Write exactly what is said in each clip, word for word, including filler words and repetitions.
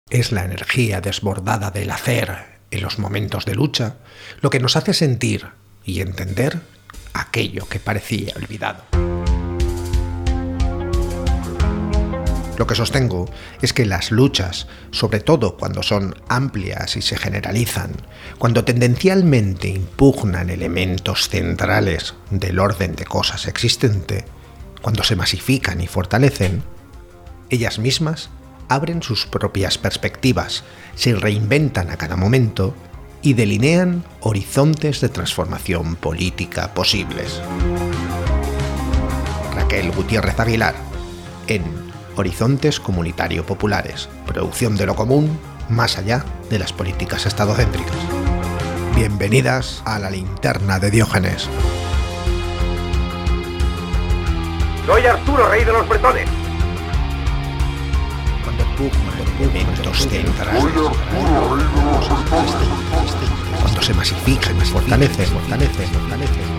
Es la energía desbordada del hacer en los momentos de lucha lo que nos hace sentir y entender aquello que parecía olvidado. Lo que sostengo es que las luchas, sobre todo cuando son amplias y se generalizan, cuando tendencialmente impugnan elementos centrales del orden de cosas existente, cuando se masifican y fortalecen, ellas mismas abren sus propias perspectivas, se reinventan a cada momento y delinean horizontes de transformación política posibles. Raquel Gutiérrez Aguilar, en Horizontes Comunitario Populares, producción de lo común más allá de las políticas estadocéntricas. Bienvenidas a la linterna de Diógenes. Soy Arturo, rey de los bretones. Cuando pugnan elementos centrales, cuando se masifican, fortalecen, fortalecen, fortalecen.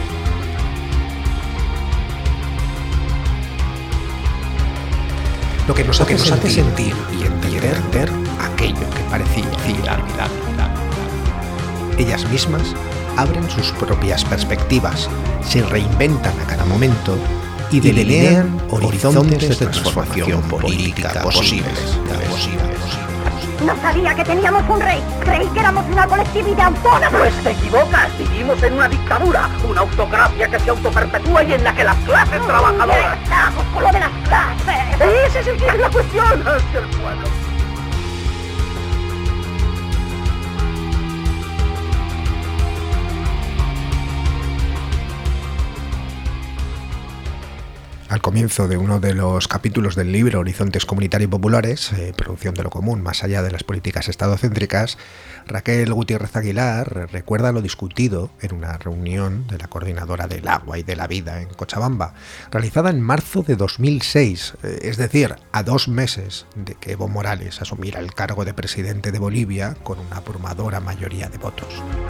Lo que nos, lo que nos hace sentir y entender aquello que parecía olvidado. Ellas mismas abren sus propias perspectivas, se reinventan a cada momento y delinean horizontes de transformación política posibles. No sabía que teníamos un rey. Creí que éramos una colectividad autónoma. Pues te equivocas. Vivimos en una dictadura, una autocracia que se autoperpetúa y en la que las clases trabajadoras... Estamos con lo de las clases. Ese es el que es la cuestión. Es que el pueblo... Al comienzo de uno de los capítulos del libro Horizontes Comunitario y Populares, eh, producción de lo común más allá de las políticas estadocéntricas, Raquel Gutiérrez Aguilar recuerda lo discutido en una reunión de la Coordinadora del Agua y de la Vida en Cochabamba, realizada en marzo de dos mil seis, eh, es decir, a dos meses de que Evo Morales asumiera el cargo de presidente de Bolivia con una abrumadora mayoría de votos.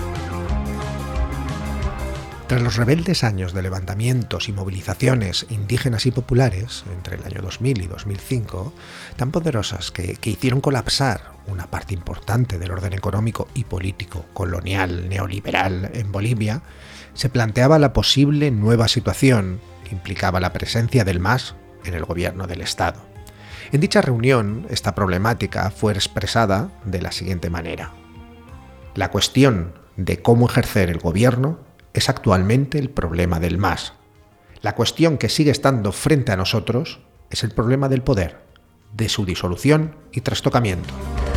Tras los rebeldes años de levantamientos y movilizaciones indígenas y populares, entre el año dos mil y dos mil cinco, tan poderosas que, que hicieron colapsar una parte importante del orden económico y político colonial neoliberal en Bolivia, se planteaba la posible nueva situación que implicaba la presencia del M A S en el gobierno del Estado. En dicha reunión, esta problemática fue expresada de la siguiente manera: la cuestión de cómo ejercer el gobierno es actualmente el problema del M A S. La cuestión que sigue estando frente a nosotros es el problema del poder, de su disolución y trastocamiento.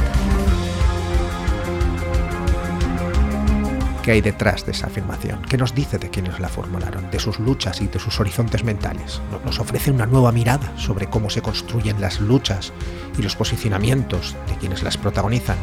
¿Qué hay detrás de esa afirmación? ¿Qué nos dice de quienes la formularon, de sus luchas y de sus horizontes mentales? Nos ofrece una nueva mirada sobre cómo se construyen las luchas y los posicionamientos de quienes las protagonizan.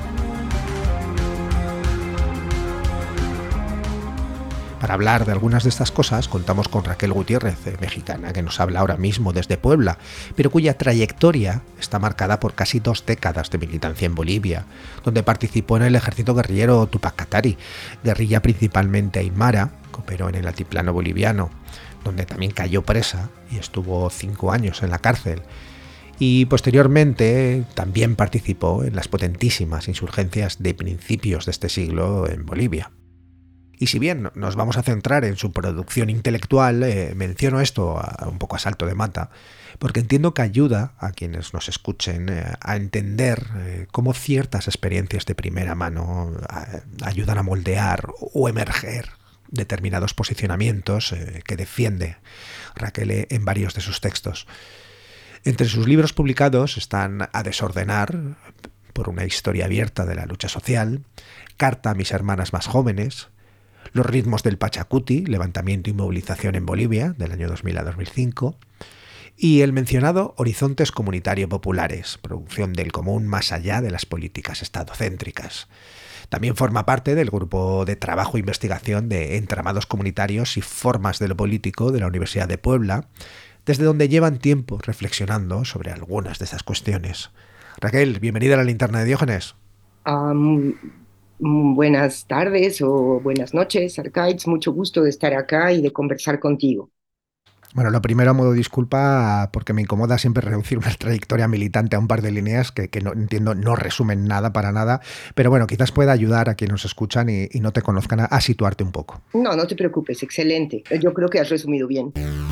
Para hablar de algunas de estas cosas contamos con Raquel Gutiérrez, mexicana, que nos habla ahora mismo desde Puebla, pero cuya trayectoria está marcada por casi dos décadas de militancia en Bolivia, donde participó en el ejército guerrillero Tupac Katari, guerrilla principalmente aymara, cooperó en el altiplano boliviano, donde también cayó presa y estuvo cinco años en la cárcel. Y posteriormente también participó en las potentísimas insurgencias de principios de este siglo en Bolivia. Y si bien nos vamos a centrar en su producción intelectual, eh, menciono esto a, un poco a salto de mata, porque entiendo que ayuda a quienes nos escuchen eh, a entender eh, cómo ciertas experiencias de primera mano eh, ayudan a moldear o emerger determinados posicionamientos eh, que defiende Raquel en varios de sus textos. Entre sus libros publicados están A desordenar, por una historia abierta de la lucha social, Carta a mis hermanas más jóvenes, Los ritmos del Pachacuti, levantamiento y movilización en Bolivia, del año dos mil a dos mil cinco, y el mencionado Horizontes Comunitario Populares, producción del común más allá de las políticas estadocéntricas. También forma parte del grupo de trabajo e investigación de entramados comunitarios y formas de lo político de la Universidad de Puebla, desde donde llevan tiempo reflexionando sobre algunas de estas cuestiones. Raquel, bienvenida a la linterna de Diógenes. Um... Buenas tardes o buenas noches, Arcaiz. Mucho gusto de estar acá y de conversar contigo. Bueno, lo primero, a modo de disculpa, porque me incomoda siempre reducir una trayectoria militante a un par de líneas que, que no entiendo, no resumen nada para nada, pero bueno, quizás pueda ayudar a quienes nos escuchan y, y no te conozcan a, a situarte un poco. No, no te preocupes, excelente. Yo creo que has resumido bien.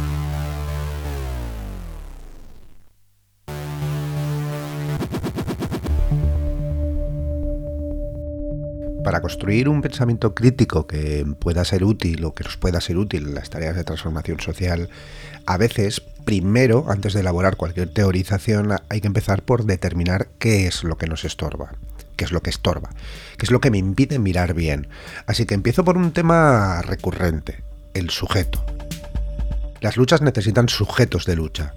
Para construir un pensamiento crítico que pueda ser útil o que nos pueda ser útil en las tareas de transformación social, a veces, primero, antes de elaborar cualquier teorización, hay que empezar por determinar qué es lo que nos estorba, qué es lo que estorba, qué es lo que me impide mirar bien. Así que empiezo por un tema recurrente, el sujeto. Las luchas necesitan sujetos de lucha.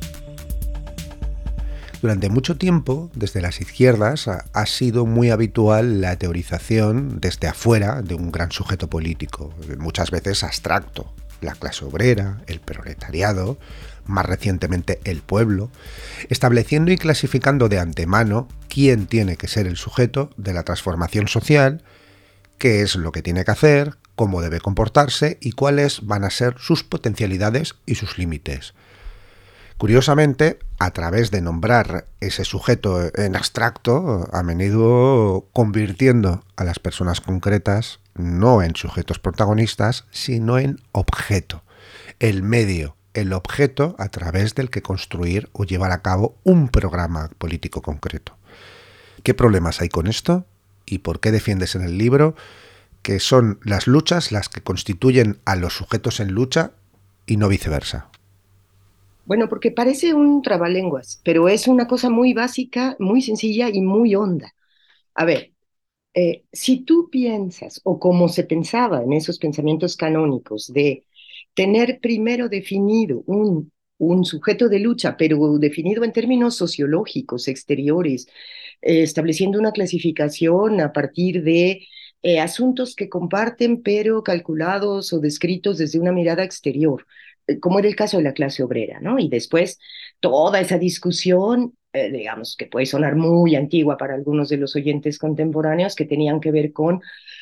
Durante mucho tiempo, desde las izquierdas, ha sido muy habitual la teorización desde afuera de un gran sujeto político, muchas veces abstracto, la clase obrera, el proletariado, más recientemente el pueblo, estableciendo y clasificando de antemano quién tiene que ser el sujeto de la transformación social, qué es lo que tiene que hacer, cómo debe comportarse y cuáles van a ser sus potencialidades y sus límites. Curiosamente, a través de nombrar ese sujeto en abstracto, a menudo convirtiendo a las personas concretas no en sujetos protagonistas, sino en objeto, el medio, el objeto a través del que construir o llevar a cabo un programa político concreto. ¿Qué problemas hay con esto? ¿Y por qué defiendes en el libro que son las luchas las que constituyen a los sujetos en lucha y no viceversa? Bueno, porque parece un trabalenguas, pero es una cosa muy básica, muy sencilla y muy honda. A ver, eh, si tú piensas, o como se pensaba en esos pensamientos canónicos, de tener primero definido un, un sujeto de lucha, pero definido en términos sociológicos, exteriores, eh, estableciendo una clasificación a partir de eh, asuntos que comparten, pero calculados o descritos desde una mirada exterior, eh, como era el caso de la clase obrera, ¿no? Y después toda esa discusión, eh, digamos, que puede sonar muy antigua para algunos de los oyentes contemporáneos, que tenían que ver con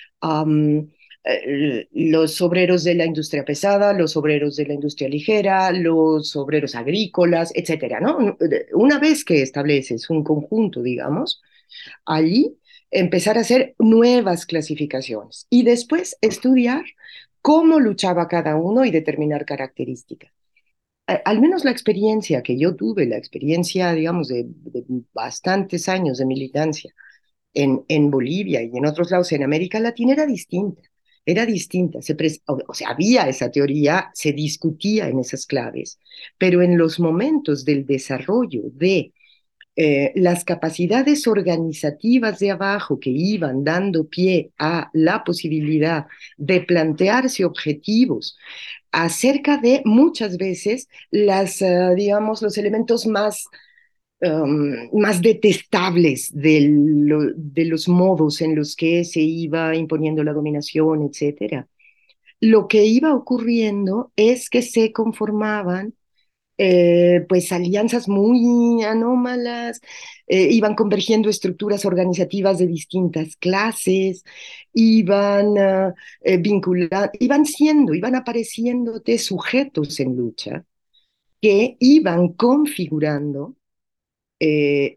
um, eh, los obreros de la industria pesada, los obreros de la industria ligera, los obreros agrícolas, etcétera, ¿no? Una vez que estableces un conjunto, digamos, allí empezar a hacer nuevas clasificaciones y después estudiar cómo luchaba cada uno y determinar características. Al menos la experiencia que yo tuve, la experiencia, digamos, de, de bastantes años de militancia en, en Bolivia y en otros lados en América Latina era distinta, era distinta. Se pres o, o sea, había esa teoría, se discutía en esas claves, pero en los momentos del desarrollo de eh, las capacidades organizativas de abajo que iban dando pie a la posibilidad de plantearse objetivos acerca de muchas veces las, uh, digamos, los elementos más, um, más detestables de, lo, de los modos en los que se iba imponiendo la dominación, etcétera. Lo que iba ocurriendo es que se conformaban eh, pues alianzas muy anómalas, eh, iban convergiendo estructuras organizativas de distintas clases, iban uh, eh, vinculando, iban siendo, iban apareciéndote sujetos en lucha que iban configurando eh,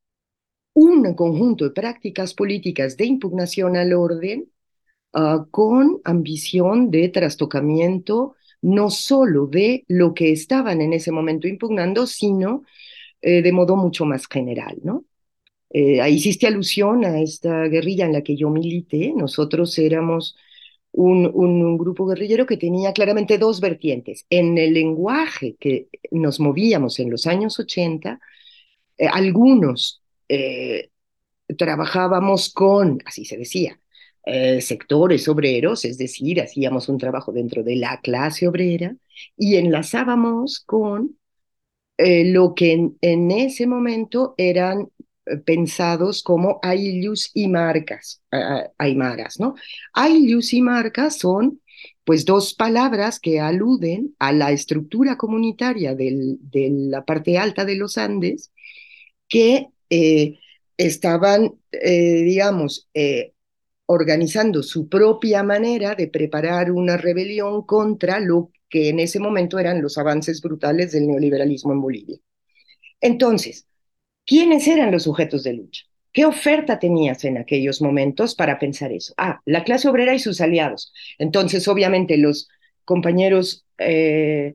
un conjunto de prácticas políticas de impugnación al orden uh, con ambición de trastocamiento no solo de lo que estaban en ese momento impugnando, sino eh, de modo mucho más general, ¿no? Eh, ahí hiciste alusión a esta guerrilla en la que yo milité. Nosotros éramos un, un, un grupo guerrillero que tenía claramente dos vertientes. En el lenguaje que nos movíamos en los años ochenta, eh, algunos eh, trabajábamos con, así se decía, eh, sectores obreros, es decir, hacíamos un trabajo dentro de la clase obrera y enlazábamos con eh, lo que en, en, ese momento eran eh, pensados como ayllus y marcas, uh, aymaras, ¿no? Ayllus y marcas son pues dos palabras que aluden a la estructura comunitaria del, de la parte alta de los Andes que eh, estaban, eh, digamos, eh, organizando su propia manera de preparar una rebelión contra lo que en ese momento eran los avances brutales del neoliberalismo en Bolivia. Entonces, ¿quiénes eran los sujetos de lucha? ¿Qué oferta tenías en aquellos momentos para pensar eso? Ah, la clase obrera y sus aliados. Entonces, obviamente, los compañeros eh,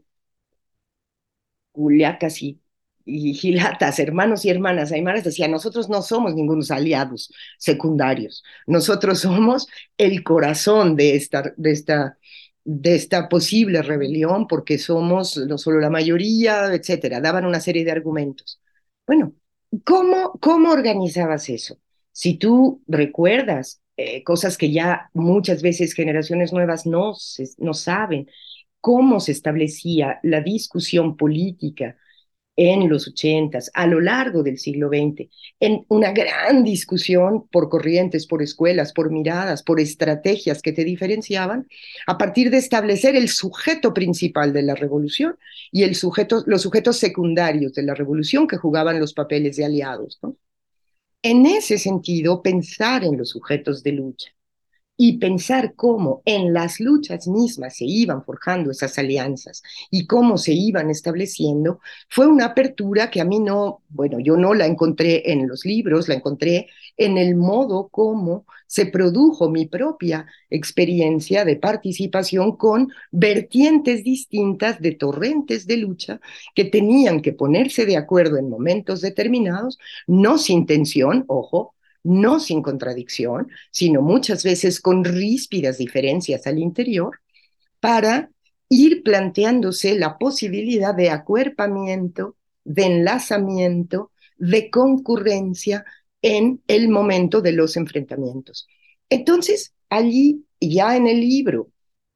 culiacas y, y gilatas, hermanos y hermanas aymaras, decían, nosotros no somos ningunos aliados secundarios, nosotros somos el corazón de esta, de esta, de esta posible rebelión, porque somos no solo la mayoría, etcétera. Daban una serie de argumentos. Bueno, ¿cómo, cómo organizabas eso? Si tú recuerdas eh, cosas que ya muchas veces generaciones nuevas no, se, no saben, cómo se establecía la discusión política en los ochentas, a lo largo del siglo veinte, en una gran discusión por corrientes, por escuelas, por miradas, por estrategias que te diferenciaban, a partir de establecer el sujeto principal de la revolución y el sujeto, los sujetos secundarios de la revolución que jugaban los papeles de aliados, ¿no? En ese sentido, pensar en los sujetos de lucha y pensar cómo en las luchas mismas se iban forjando esas alianzas y cómo se iban estableciendo, fue una apertura que a mí no, bueno, yo no la encontré en los libros, la encontré en el modo como se produjo mi propia experiencia de participación con vertientes distintas de torrentes de lucha que tenían que ponerse de acuerdo en momentos determinados, no sin tensión, ojo, no sin contradicción, sino muchas veces con ríspidas diferencias al interior, para ir planteándose la posibilidad de acuerpamiento, de enlazamiento, de concurrencia en el momento de los enfrentamientos. Entonces, allí, ya en el libro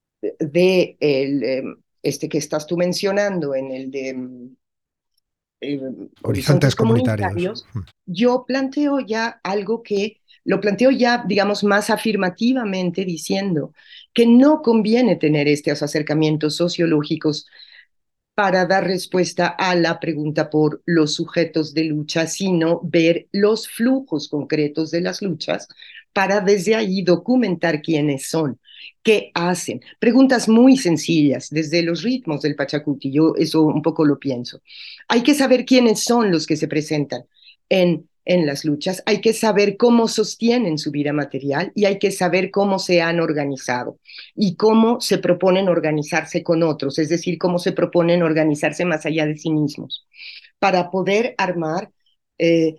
de el, este que estás tú mencionando, en el de eh, Horizontes horizontes comunitarios. comunitarios, yo planteo ya algo que lo planteo ya, digamos, más afirmativamente, diciendo que no conviene tener estos acercamientos sociológicos para dar respuesta a la pregunta por los sujetos de lucha, sino ver los flujos concretos de las luchas para desde ahí documentar quiénes son, qué hacen. Preguntas muy sencillas, desde los ritmos del Pachacuti, yo eso un poco lo pienso. Hay que saber quiénes son los que se presentan en, en las luchas, hay que saber cómo sostienen su vida material y hay que saber cómo se han organizado y cómo se proponen organizarse con otros, es decir, cómo se proponen organizarse más allá de sí mismos, para poder armar eh,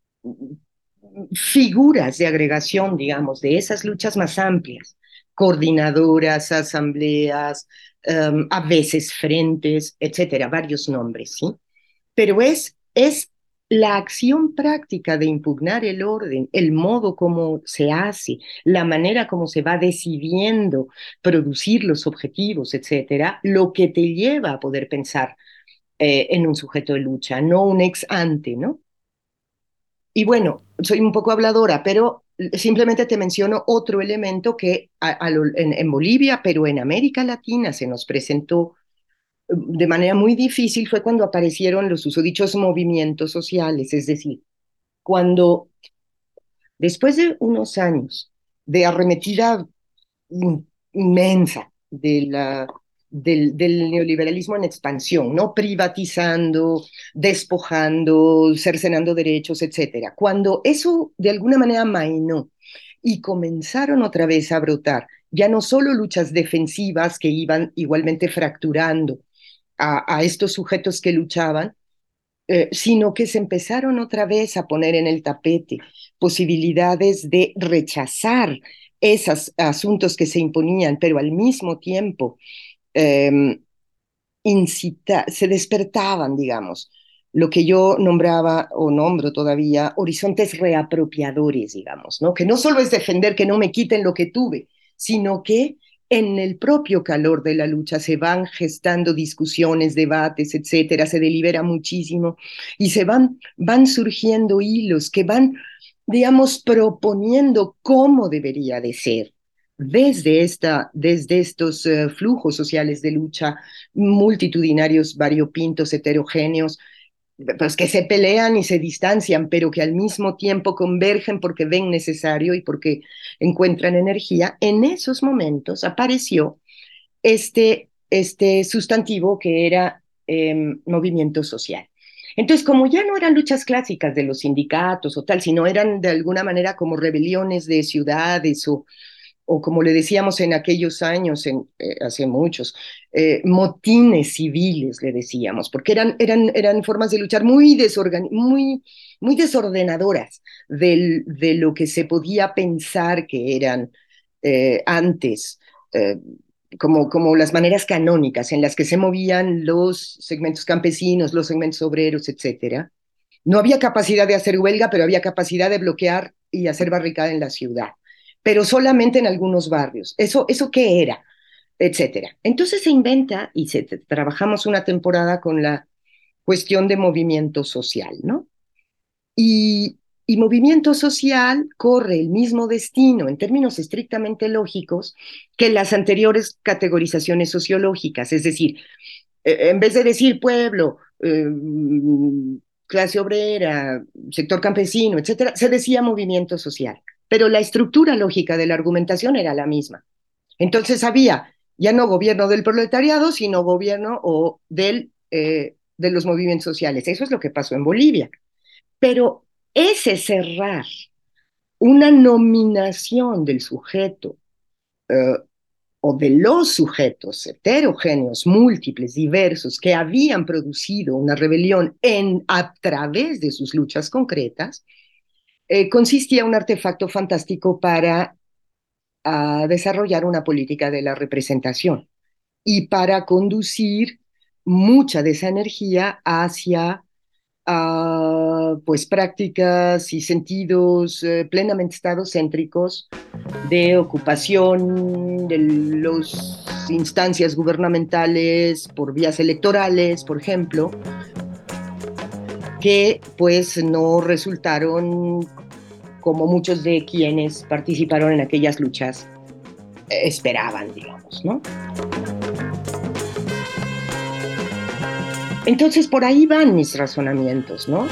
figuras de agregación, digamos, de esas luchas más amplias, coordinadoras, asambleas, um, a veces frentes, etcétera, varios nombres, ¿sí? Pero es, es la acción práctica de impugnar el orden, el modo como se hace, la manera como se va decidiendo producir los objetivos, etcétera, lo que te lleva a poder pensar eh, en un sujeto de lucha, no un ex ante, ¿no? Y bueno, soy un poco habladora, pero simplemente te menciono otro elemento que a, a lo, en, en Bolivia, pero en América Latina se nos presentó de manera muy difícil, fue cuando aparecieron los susodichos movimientos sociales, es decir, cuando después de unos años de arremetida in, inmensa de la, del, del neoliberalismo en expansión, ¿no? Privatizando, despojando, cercenando derechos, etcétera. Cuando eso de alguna manera amainó y comenzaron otra vez a brotar, ya no solo luchas defensivas que iban igualmente fracturando a, a estos sujetos que luchaban, eh, sino que se empezaron otra vez a poner en el tapete posibilidades de rechazar esos asuntos que se imponían, pero al mismo tiempo eh, incita, se despertaban, digamos, lo que yo nombraba o nombro todavía horizontes reapropiadores, digamos, ¿no? Que no solo es defender que no me quiten lo que tuve, sino que en el propio calor de la lucha se van gestando discusiones, debates, etcétera, se delibera muchísimo y se van, van surgiendo hilos que van, digamos, proponiendo cómo debería de ser desde, esta, desde estos uh, flujos sociales de lucha multitudinarios, variopintos, heterogéneos, pues que se pelean y se distancian, pero que al mismo tiempo convergen porque ven necesario y porque encuentran energía. En esos momentos apareció este este sustantivo que era eh, movimiento social. Entonces, como ya no eran luchas clásicas de los sindicatos o tal, sino eran de alguna manera como rebeliones de ciudades o, o como le decíamos en aquellos años, en, eh, hace muchos, eh, motines civiles, le decíamos, porque eran, eran, eran formas de luchar muy, desorgan muy, muy desordenadoras del, de lo que se podía pensar que eran eh, antes. Eh, como, como las maneras canónicas en las que se movían los segmentos campesinos, los segmentos obreros, etcétera. No había capacidad de hacer huelga, pero había capacidad de bloquear y hacer barricada en la ciudad, pero solamente en algunos barrios. ¿Eso, eso qué era? Etcétera. Entonces se inventa y se, trabajamos una temporada con la cuestión de movimiento social, ¿no? Y, y movimiento social corre el mismo destino en términos estrictamente lógicos que las anteriores categorizaciones sociológicas, es decir, eh, en vez de decir pueblo, eh, clase obrera, sector campesino, etcétera, se decía movimiento social, pero la estructura lógica de la argumentación era la misma. Entonces había ya no gobierno del proletariado, sino gobierno o del, eh, de los movimientos sociales. Eso es lo que pasó en Bolivia. Pero ese cerrar una nominación del sujeto eh, o de los sujetos heterogéneos, múltiples, diversos, que habían producido una rebelión en, a través de sus luchas concretas, eh, consistía en un artefacto fantástico para uh, desarrollar una política de la representación y para conducir mucha de esa energía hacia uh, pues prácticas y sentidos uh, plenamente estadocéntricos de ocupación de las instancias gubernamentales por vías electorales, por ejemplo, que pues no resultaron como muchos de quienes participaron en aquellas luchas eh, esperaban, digamos, ¿no? Entonces, por ahí van mis razonamientos, ¿no?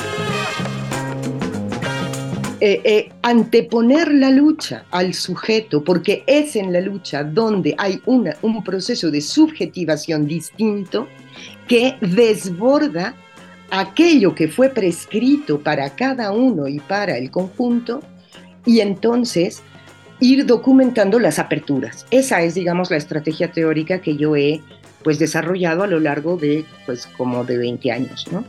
Eh, eh, anteponer la lucha al sujeto, porque es en la lucha donde hay una, un proceso de subjetivación distinto que desborda aquello que fue prescrito para cada uno y para el conjunto, y entonces ir documentando las aperturas. Esa es, digamos, la estrategia teórica que yo he pues desarrollado a lo largo de pues como de veinte años, ¿no?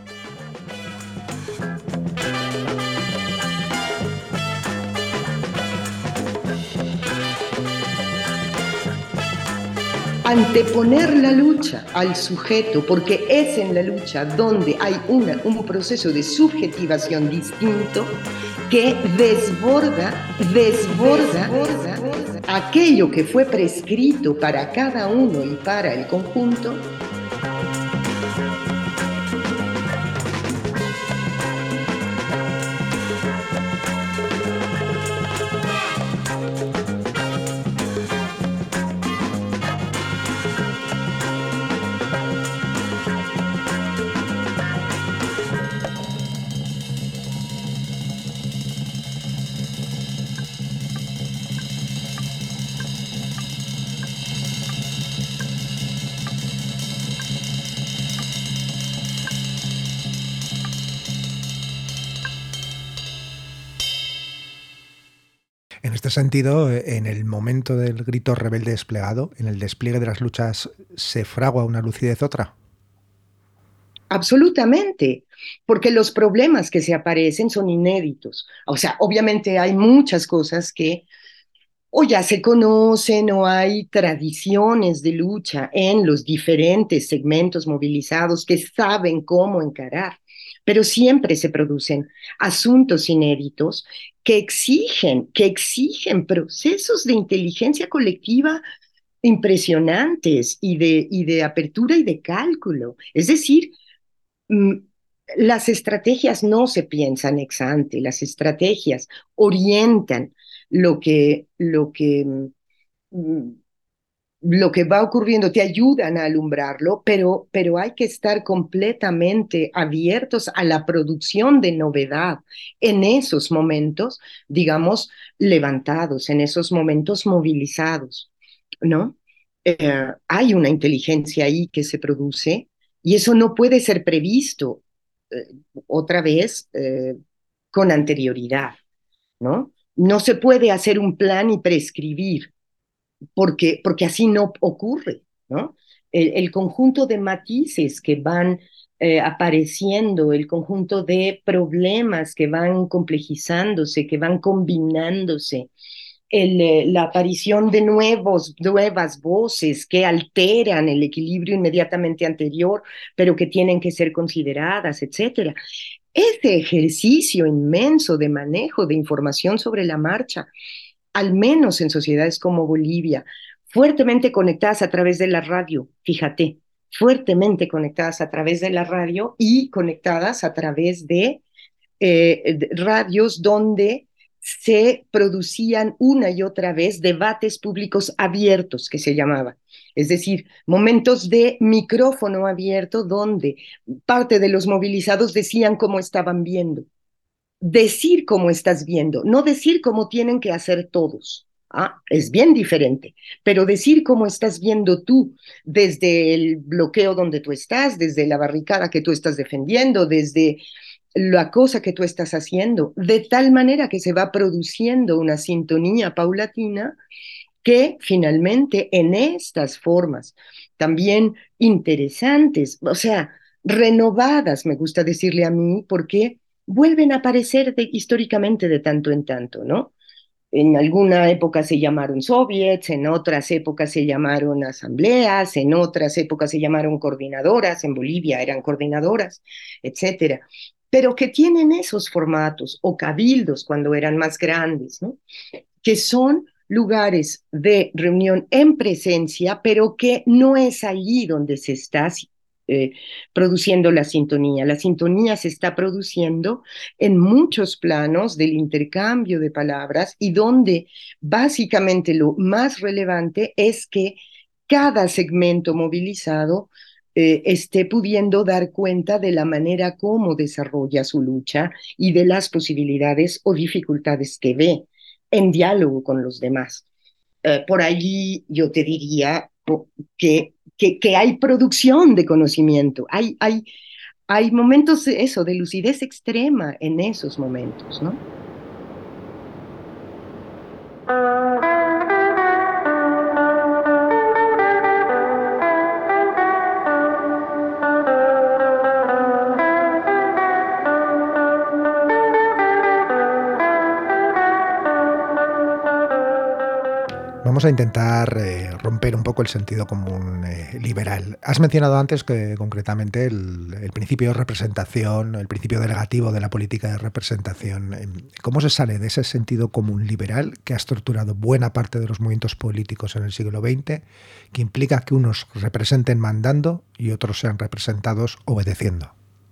Anteponer la lucha al sujeto, porque es en la lucha donde hay una, un proceso de subjetivación distinto que desborda, desborda, desborda aquello que fue prescrito para cada uno y para el conjunto. En este sentido, en el momento del grito rebelde desplegado, en el despliegue de las luchas, ¿se fragua una lucidez otra? Absolutamente, porque los problemas que se aparecen son inéditos. O sea, obviamente hay muchas cosas que o ya se conocen o hay tradiciones de lucha en los diferentes segmentos movilizados que saben cómo encarar, pero siempre se producen asuntos inéditos que exigen, que exigen procesos de inteligencia colectiva impresionantes y de, y de apertura y de cálculo. Es decir, las estrategias no se piensan ex ante, las estrategias orientan lo que, lo que, lo que va ocurriendo, te ayudan a alumbrarlo, pero, pero hay que estar completamente abiertos a la producción de novedad en esos momentos, digamos, levantados, en esos momentos movilizados, ¿no? eh, hay una inteligencia ahí que se produce y eso no puede ser previsto eh, otra vez eh, con anterioridad, ¿no? No se puede hacer un plan y prescribir porque, porque así no ocurre, ¿no? El, el conjunto de matices que van eh, apareciendo, el conjunto de problemas que van complejizándose, que van combinándose, el, eh, la aparición de nuevos, nuevas voces que alteran el equilibrio inmediatamente anterior, pero que tienen que ser consideradas, etcétera. Este ejercicio inmenso de manejo de información sobre la marcha, al menos en sociedades como Bolivia, fuertemente conectadas a través de la radio, fíjate, fuertemente conectadas a través de la radio y conectadas a través de eh, radios donde se producían una y otra vez debates públicos abiertos, que se llamaba. Es decir, momentos de micrófono abierto donde parte de los movilizados decían cómo estaban viendo. Decir cómo estás viendo, no decir cómo tienen que hacer todos. Ah, es bien diferente, pero decir cómo estás viendo tú desde el bloqueo donde tú estás, desde la barricada que tú estás defendiendo, desde la cosa que tú estás haciendo, de tal manera que se va produciendo una sintonía paulatina que finalmente en estas formas también interesantes, o sea, renovadas, me gusta decirle a mí, porque vuelven a aparecer de, históricamente de tanto en tanto, ¿no? En alguna época se llamaron soviets, en otras épocas se llamaron asambleas, en otras épocas se llamaron coordinadoras, en Bolivia eran coordinadoras, etcétera. Pero que tienen esos formatos, o cabildos cuando eran más grandes, ¿no? Que son lugares de reunión en presencia, pero que no es allí donde se está eh, produciendo la sintonía. La sintonía se está produciendo en muchos planos del intercambio de palabras y donde básicamente lo más relevante es que cada segmento movilizado eh, esté pudiendo dar cuenta de la manera como desarrolla su lucha y de las posibilidades o dificultades que ve en diálogo con los demás. Eh, por allí yo te diría que, que, que, hay producción de conocimiento, hay, hay, hay momentos de eso, de lucidez extrema en esos momentos, ¿no? Vamos a intentar eh, romper un poco el sentido común eh, liberal. Has mencionado antes que concretamente el, el principio de representación, el principio delegativo de la política de representación. ¿Cómo se sale de ese sentido común liberal que ha estructurado buena parte de los movimientos políticos en el siglo veinte, que implica que unos representen mandando y otros sean representados obedeciendo?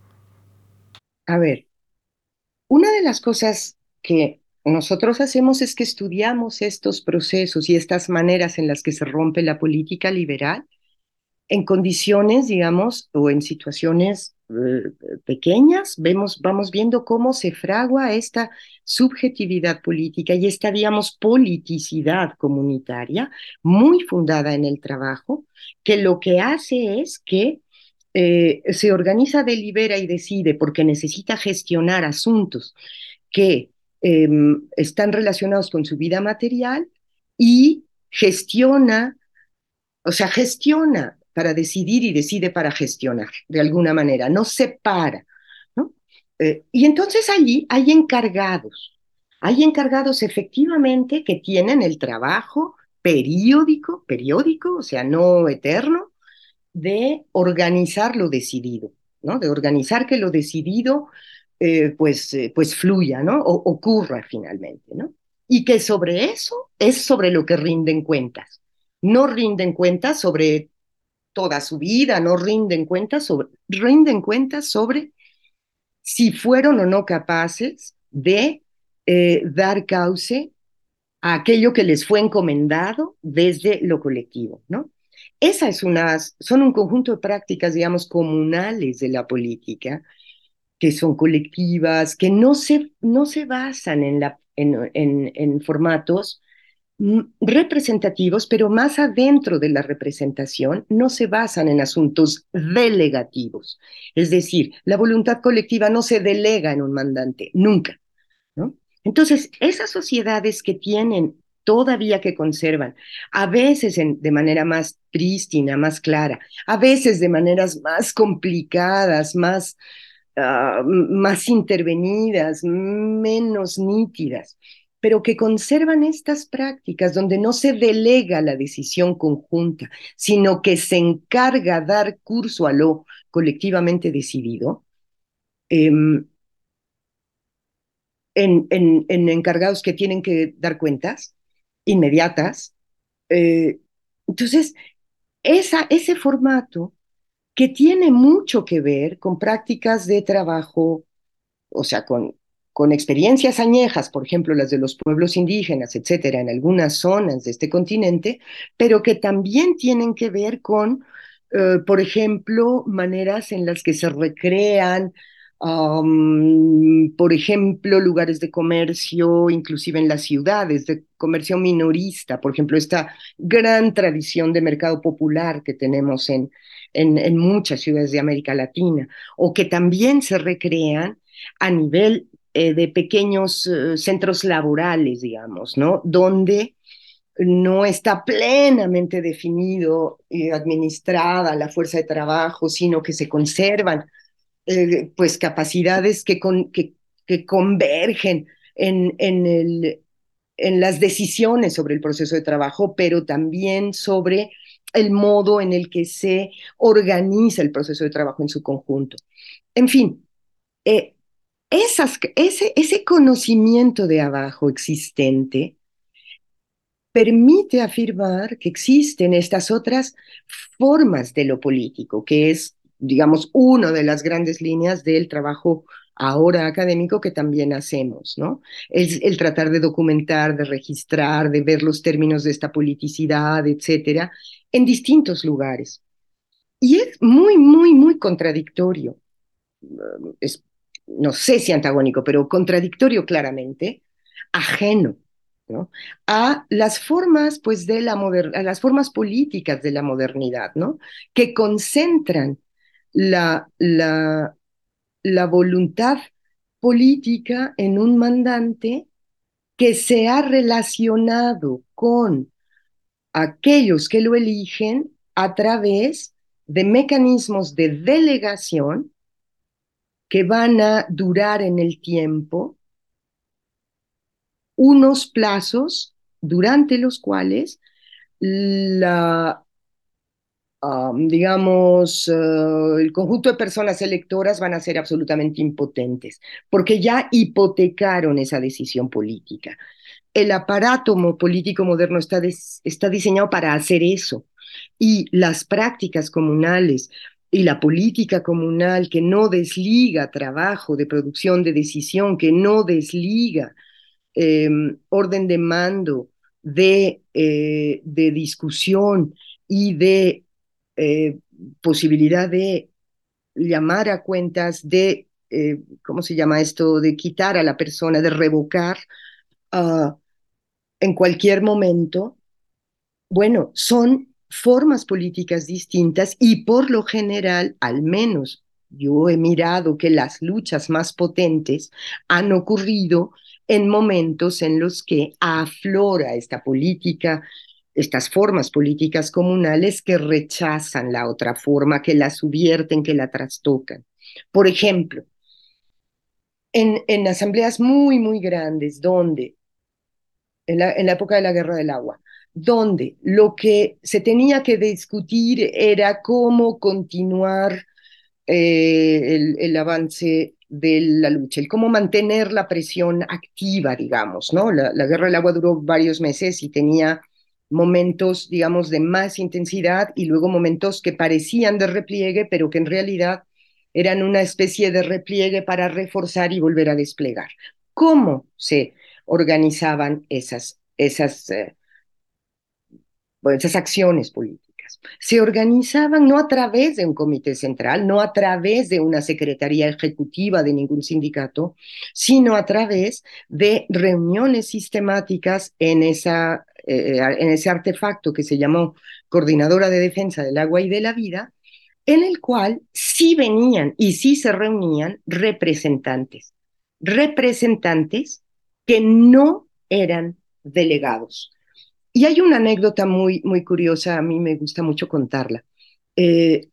A ver, una de las cosas que nosotros hacemos es que estudiamos estos procesos y estas maneras en las que se rompe la política liberal en condiciones, digamos, o en situaciones eh, pequeñas, vemos, vamos viendo cómo se fragua esta subjetividad política y esta, digamos, politicidad comunitaria muy fundada en el trabajo, que lo que hace es que eh, se organiza, delibera y decide porque necesita gestionar asuntos que eh, están relacionados con su vida material y gestiona, o sea, gestiona para decidir y decide para gestionar, de alguna manera, no separa, ¿no? Eh, y entonces allí hay encargados, hay encargados efectivamente que tienen el trabajo periódico, periódico, o sea, no eterno, de organizar lo decidido, ¿no? De organizar que lo decidido eh, pues, eh, pues fluya, ¿no? O ocurra finalmente, ¿no? Y que sobre eso es sobre lo que rinden cuentas. No rinden cuentas sobre toda su vida, no rinden cuentas sobre, rinden cuentas sobre si fueron o no capaces de eh, dar cauce a aquello que les fue encomendado desde lo colectivo, ¿no? Esa es una, son un conjunto de prácticas, digamos, comunales de la política, que son colectivas, que no se, no se basan en, la, en, en, en formatos representativos, pero más adentro de la representación no se basan en asuntos delegativos. Es decir, la voluntad colectiva no se delega en un mandante, nunca, ¿no? Entonces, esas sociedades que tienen todavía que conservan, a veces en, de manera más prístina, más clara, a veces de maneras más complicadas, más, uh, más intervenidas, menos nítidas, pero que conservan estas prácticas donde no se delega la decisión conjunta, sino que se encarga dar curso a lo colectivamente decidido, eh, en, en, en, encargados que tienen que dar cuentas inmediatas. Eh, entonces, esa, ese formato que tiene mucho que ver con prácticas de trabajo, o sea, con, con experiencias añejas, por ejemplo, las de los pueblos indígenas, etcétera, en algunas zonas de este continente, pero que también tienen que ver con, eh, por ejemplo, maneras en las que se recrean, um, por ejemplo, lugares de comercio, inclusive en las ciudades, de comercio minorista, por ejemplo, esta gran tradición de mercado popular que tenemos en, en, en muchas ciudades de América Latina, o que también se recrean a nivel eh, de pequeños eh, centros laborales, digamos, ¿no? Donde no está plenamente definido y administrada la fuerza de trabajo, sino que se conservan eh, pues capacidades que, con, que, que convergen en, en, el, en las decisiones sobre el proceso de trabajo, pero también sobre el modo en el que se organiza el proceso de trabajo en su conjunto. En fin, eh, esas, ese, ese conocimiento de abajo existente permite afirmar que existen estas otras formas de lo político, que es, digamos, una de las grandes líneas del trabajo ahora académico que también hacemos, ¿no? Es el tratar de documentar, de registrar, de ver los términos de esta politicidad, etcétera, en distintos lugares. Y es muy, muy, muy contradictorio. Es, no sé si antagónico, pero contradictorio claramente, ajeno, ¿no? A las formas, pues, de la moder a las formas políticas de la modernidad, ¿no? Que concentran la, la, la voluntad política en un mandante que se ha relacionado con aquellos que lo eligen a través de mecanismos de delegación que van a durar en el tiempo unos plazos durante los cuales la, um, digamos, uh, el conjunto de personas electoras van a ser absolutamente impotentes, porque ya hipotecaron esa decisión política. El aparato político moderno está, des, está diseñado para hacer eso, y las prácticas comunales y la política comunal que no desliga trabajo de producción de decisión, que no desliga eh, orden de mando, de, eh, de discusión y de eh, posibilidad de llamar a cuentas, de, eh, ¿cómo se llama esto?, de quitar a la persona, de revocar uh, en cualquier momento. Bueno, son formas políticas distintas y por lo general, al menos yo he mirado que las luchas más potentes han ocurrido en momentos en los que aflora esta política, estas formas políticas comunales que rechazan la otra forma, que la subvierten, que la trastocan. Por ejemplo, en, en asambleas muy, muy grandes, donde en la, en la época de la Guerra del Agua, donde lo que se tenía que discutir era cómo continuar eh, el, el avance de la lucha, el cómo mantener la presión activa, digamos, ¿no? La, la Guerra del Agua duró varios meses y tenía momentos, digamos, de más intensidad y luego momentos que parecían de repliegue, pero que en realidad eran una especie de repliegue para reforzar y volver a desplegar. ¿Cómo se organizaban esas, esas, eh, bueno, esas acciones políticas? Se organizaban no a través de un comité central, no a través de una secretaría ejecutiva de ningún sindicato, sino a través de reuniones sistemáticas en esa, eh, en ese artefacto que se llamó Coordinadora de Defensa del Agua y de la Vida, en el cual sí venían y sí se reunían representantes, representantes que no eran delegados. Y hay una anécdota muy, muy curiosa, a mí me gusta mucho contarla. Eh,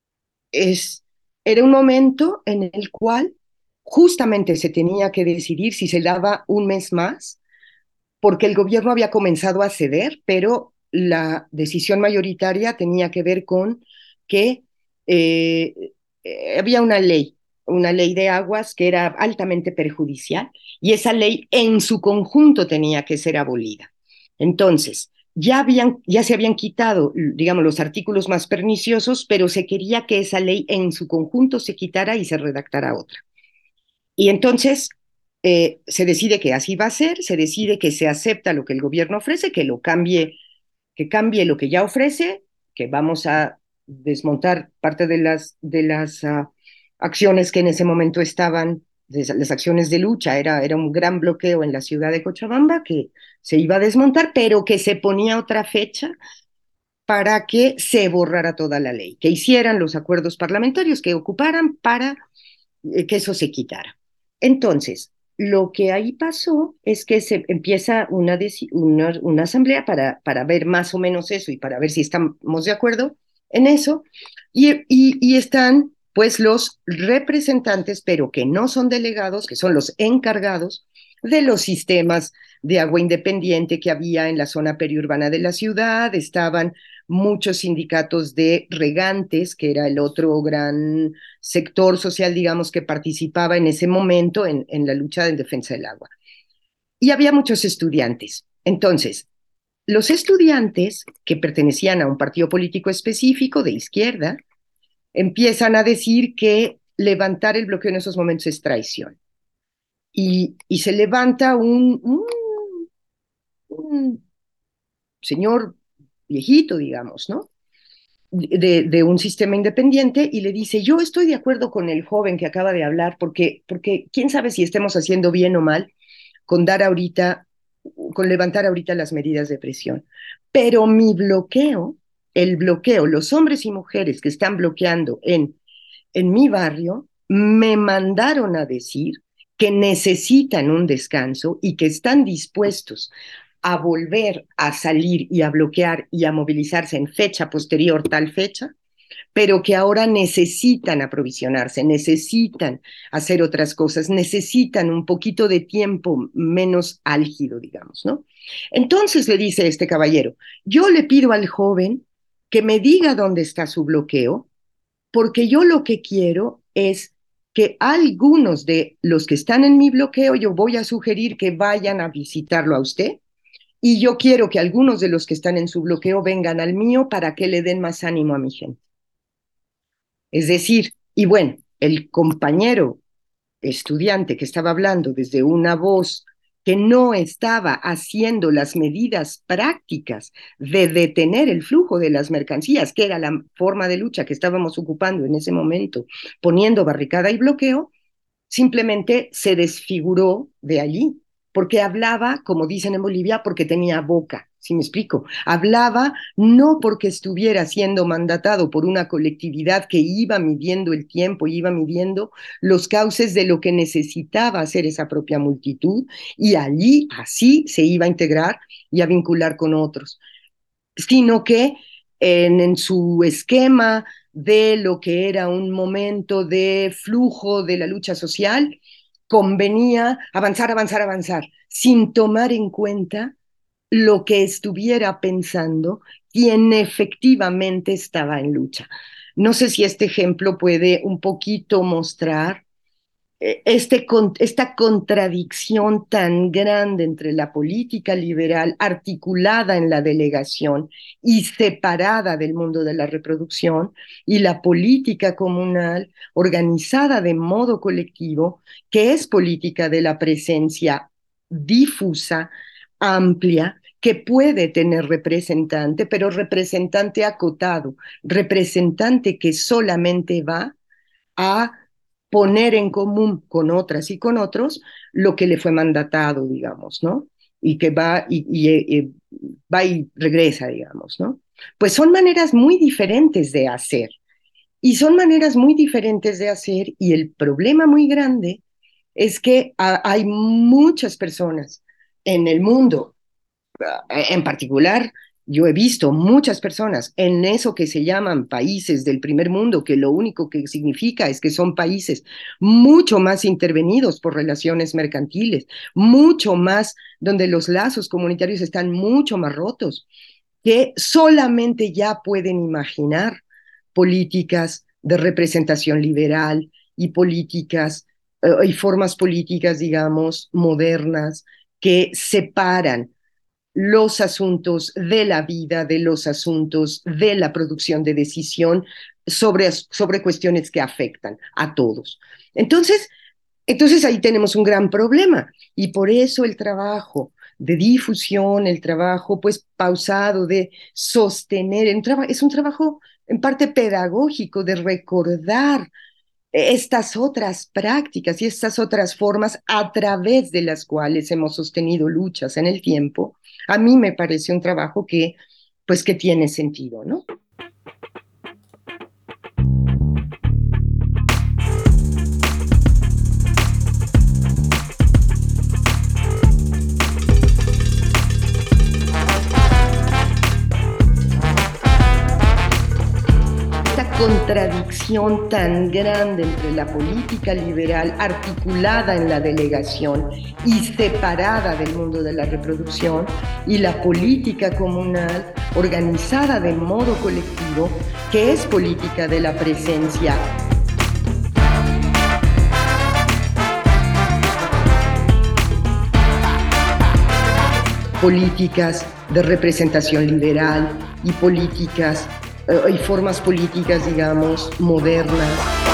es, Era un momento en el cual justamente se tenía que decidir si se daba un mes más, porque el gobierno había comenzado a ceder, pero la decisión mayoritaria tenía que ver con que eh, eh, había una ley, una ley de aguas que era altamente perjudicial, y esa ley en su conjunto tenía que ser abolida. Entonces, ya, habían, ya se habían quitado, digamos, los artículos más perniciosos, pero se quería que esa ley en su conjunto se quitara y se redactara otra. Y entonces eh, se decide que así va a ser, se decide que se acepta lo que el gobierno ofrece, que lo cambie, que cambie lo que ya ofrece, que vamos a desmontar parte de las, de las uh, acciones que en ese momento estaban, las acciones de lucha, era, era un gran bloqueo en la ciudad de Cochabamba que se iba a desmontar, pero que se ponía otra fecha para que se borrara toda la ley, que hicieran los acuerdos parlamentarios, que ocuparan para eh, que eso se quitara. Entonces, lo que ahí pasó es que se empieza una, una, una asamblea para, para ver más o menos eso y para ver si estamos de acuerdo en eso, y, y, y están pues los representantes, pero que no son delegados, que son los encargados de los sistemas de agua independiente que había en la zona periurbana de la ciudad. Estaban muchos sindicatos de regantes, que era el otro gran sector social, digamos, que participaba en ese momento en, en la lucha en defensa del agua. Y había muchos estudiantes. Entonces, los estudiantes que pertenecían a un partido político específico de izquierda empiezan a decir que levantar el bloqueo en esos momentos es traición. Y, y se levanta un, un, un señor viejito, digamos, ¿no? De, de, un sistema independiente y le dice, yo estoy de acuerdo con el joven que acaba de hablar, porque, porque quién sabe si estemos haciendo bien o mal con dar ahorita, con levantar ahorita las medidas de presión. Pero mi bloqueo, el bloqueo, los hombres y mujeres que están bloqueando en, en mi barrio, me mandaron a decir que necesitan un descanso y que están dispuestos a volver a salir y a bloquear y a movilizarse en fecha posterior, tal fecha, pero que ahora necesitan aprovisionarse, necesitan hacer otras cosas, necesitan un poquito de tiempo menos álgido, digamos, ¿no? Entonces le dice este caballero, yo le pido al joven que me diga dónde está su bloqueo, porque yo lo que quiero es que algunos de los que están en mi bloqueo, yo voy a sugerir que vayan a visitarlo a usted, y yo quiero que algunos de los que están en su bloqueo vengan al mío para que le den más ánimo a mi gente. Es decir, y bueno, el compañero estudiante que estaba hablando desde una voz que no estaba haciendo las medidas prácticas de detener el flujo de las mercancías, que era la forma de lucha que estábamos ocupando en ese momento, poniendo barricada y bloqueo, simplemente se desfiguró de allí, porque hablaba, como dicen en Bolivia, porque tenía boca, ¿sí me explico? Hablaba no porque estuviera siendo mandatado por una colectividad que iba midiendo el tiempo, iba midiendo los cauces de lo que necesitaba hacer esa propia multitud, y allí así se iba a integrar y a vincular con otros, sino que en, en su esquema de lo que era un momento de flujo de la lucha social, convenía avanzar, avanzar, avanzar, sin tomar en cuenta lo que estuviera pensando quien efectivamente estaba en lucha. No sé si este ejemplo puede un poquito mostrar este, esta contradicción tan grande entre la política liberal articulada en la delegación y separada del mundo de la reproducción, y la política comunal organizada de modo colectivo, que es política de la presencia difusa, amplia, que puede tener representante, pero representante acotado, representante que solamente va a poner en común con otras y con otros lo que le fue mandatado, digamos, ¿no? Y que va, y, y, y va y regresa, digamos, ¿no? Pues son maneras muy diferentes de hacer. Y son maneras muy diferentes de hacer y el problema muy grande es que a, hay muchas personas en el mundo, en particular, yo he visto muchas personas en eso que se llaman países del primer mundo, que lo único que significa es que son países mucho más intervenidos por relaciones mercantiles, mucho más, donde los lazos comunitarios están mucho más rotos, que solamente ya pueden imaginar políticas de representación liberal y políticas eh, y formas políticas, digamos, modernas que separan los asuntos de la vida, de los asuntos de la producción de decisión sobre, sobre cuestiones que afectan a todos. Entonces, entonces ahí tenemos un gran problema y por eso el trabajo de difusión, el trabajo pues pausado de sostener, un traba, es un trabajo en parte pedagógico de recordar estas otras prácticas y estas otras formas a través de las cuales hemos sostenido luchas en el tiempo. A mí me parece un trabajo que pues que tiene sentido, ¿no? Contradicción tan grande entre la política liberal articulada en la delegación y separada del mundo de la reproducción y la política comunal organizada de modo colectivo, que es política de la presencia. Políticas de representación liberal y políticas hay formas políticas, digamos, modernas,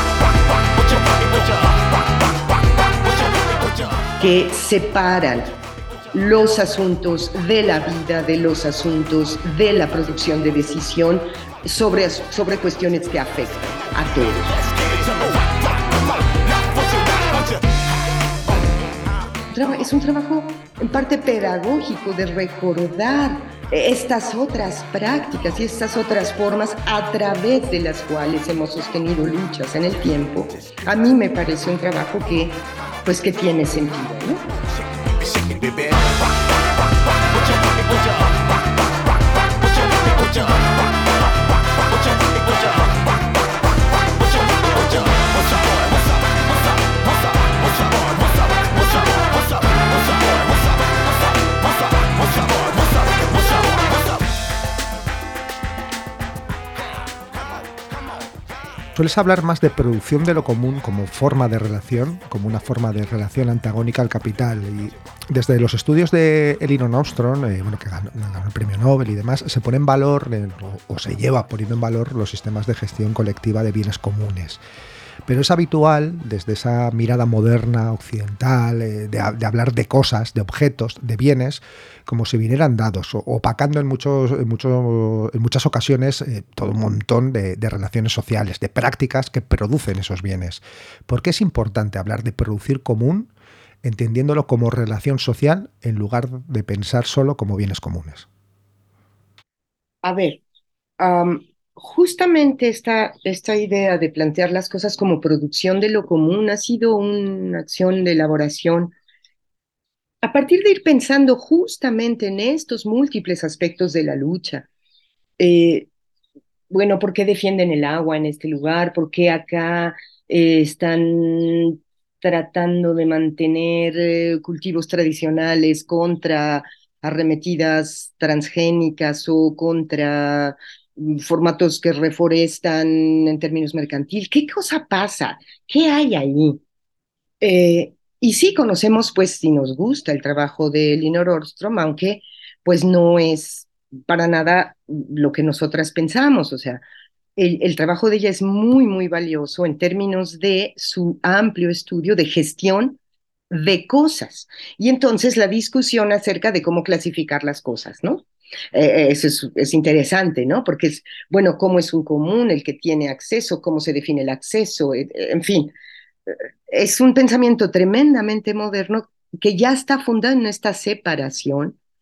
que separan los asuntos de la vida, de los asuntos de la producción de decisión sobre, sobre cuestiones que afectan a todos. Es un trabajo en parte pedagógico de recordar estas otras prácticas y estas otras formas a través de las cuales hemos sostenido luchas en el tiempo. A mí me parece un trabajo que, pues, que tiene sentido, ¿no? Sueles hablar más de producción de lo común como forma de relación, como una forma de relación antagónica al capital. Y desde los estudios de Elinor Ostrom, eh, bueno, que ganó, ganó el premio Nobel y demás, se pone en valor, eh, o, o se lleva poniendo en valor los sistemas de gestión colectiva de bienes comunes. Pero es habitual, desde esa mirada moderna, occidental, eh, de, de hablar de cosas, de objetos, de bienes, como si vinieran dados, o, opacando en, muchos, en, mucho, en muchas ocasiones eh, todo un montón de, de relaciones sociales, de prácticas que producen esos bienes. ¿Por qué es importante hablar de producir común, entendiéndolo como relación social, en lugar de pensar solo como bienes comunes? A ver, um... justamente esta, esta idea de plantear las cosas como producción de lo común ha sido una acción de elaboración a partir de ir pensando justamente en estos múltiples aspectos de la lucha. Eh, bueno, ¿por qué defienden el agua en este lugar? ¿Por qué acá eh, están tratando de mantener eh, cultivos tradicionales contra arremetidas transgénicas o contra formatos que reforestan en términos mercantil? ¿Qué cosa pasa? ¿Qué hay ahí? Eh, y sí conocemos, pues, si nos gusta el trabajo de Elinor Ostrom, aunque pues no es para nada lo que nosotras pensamos. O sea, el, el trabajo de ella es muy, muy valioso en términos de su amplio estudio de gestión de cosas. Y entonces la discusión acerca de cómo clasificar las cosas, ¿no? Eh, eso es, es interesante, ¿no? Porque es, bueno, ¿cómo es un común el que tiene acceso? ¿Cómo se define el acceso? Eh, en fin, eh, es un pensamiento tremendamente moderno que ya está fundado en esta separación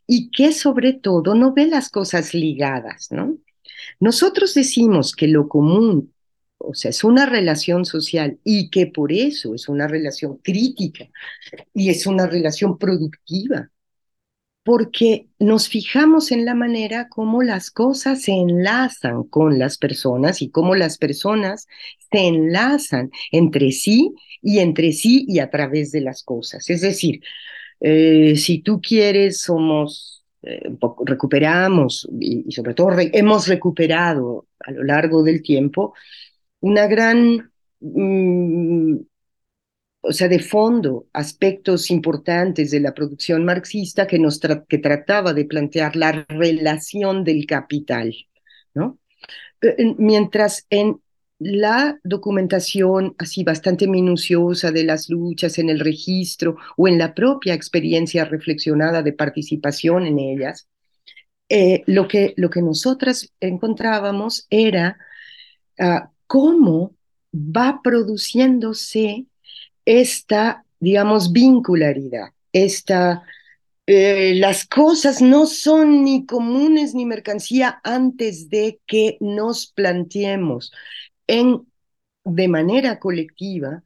y que sobre todo no ve las cosas ligadas, ¿no? Nosotros decimos que lo común, o sea, es una relación social y que por eso es una relación crítica y es una relación productiva, porque nos fijamos en la manera como las cosas se enlazan con las personas y cómo las personas se enlazan entre sí y entre sí y a través de las cosas. Es decir, eh, si tú quieres, somos, eh, un poco, recuperamos y, y sobre todo re- hemos recuperado a lo largo del tiempo una gran, mm, o sea, de fondo, aspectos importantes de la producción marxista que, nos tra que trataba de plantear la relación del capital, ¿no? Mientras en la documentación así bastante minuciosa de las luchas en el registro o en la propia experiencia reflexionada de participación en ellas, eh, lo que, lo que nosotras encontrábamos era uh, cómo va produciéndose esta, digamos, vincularidad, esta eh, las cosas no son ni comunes ni mercancía antes de que nos planteemos en, de manera colectiva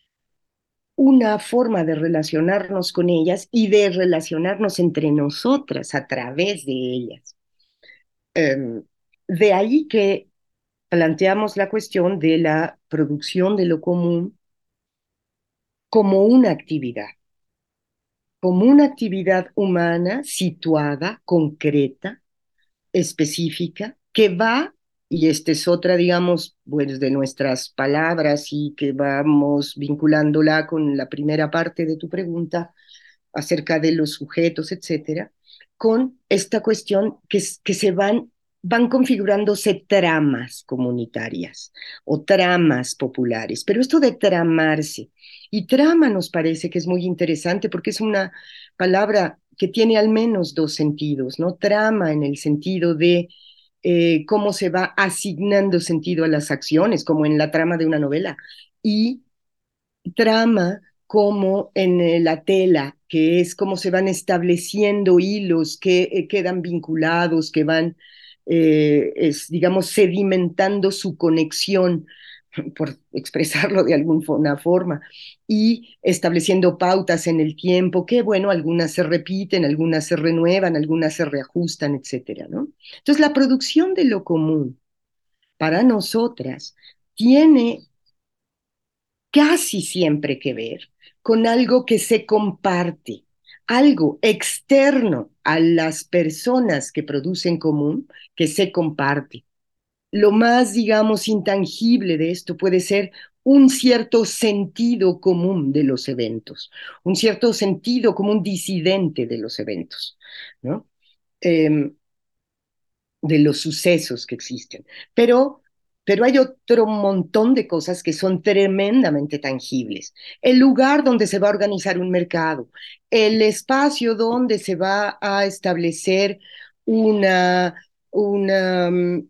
una forma de relacionarnos con ellas y de relacionarnos entre nosotras a través de ellas. Eh, de ahí que planteamos la cuestión de la producción de lo común como una actividad, como una actividad humana situada, concreta, específica que va, y esta es otra, digamos, pues de nuestras palabras y que vamos vinculándola con la primera parte de tu pregunta acerca de los sujetos, etcétera, con esta cuestión que, que se van, van configurándose tramas comunitarias o tramas populares. Pero esto de tramarse, y trama nos parece que es muy interesante porque es una palabra que tiene al menos dos sentidos, ¿no? Trama en el sentido de eh, cómo se va asignando sentido a las acciones, como en la trama de una novela, y trama como en eh, la tela, que es cómo se van estableciendo hilos que eh, quedan vinculados, que van, eh, es, digamos, sedimentando su conexión, por expresarlo de alguna forma, y estableciendo pautas en el tiempo, que bueno, algunas se repiten, algunas se renuevan, algunas se reajustan, etcétera, ¿no? Entonces, la producción de lo común para nosotras tiene casi siempre que ver con algo que se comparte, algo externo a las personas que producen común, que se comparte. Lo más, digamos, intangible de esto puede ser un cierto sentido común de los eventos, un cierto sentido común disidente de los eventos, ¿no? Eh, de los sucesos que existen. Pero, pero hay otro montón de cosas que son tremendamente tangibles. El lugar donde se va a organizar un mercado, el espacio donde se va a establecer una, una um,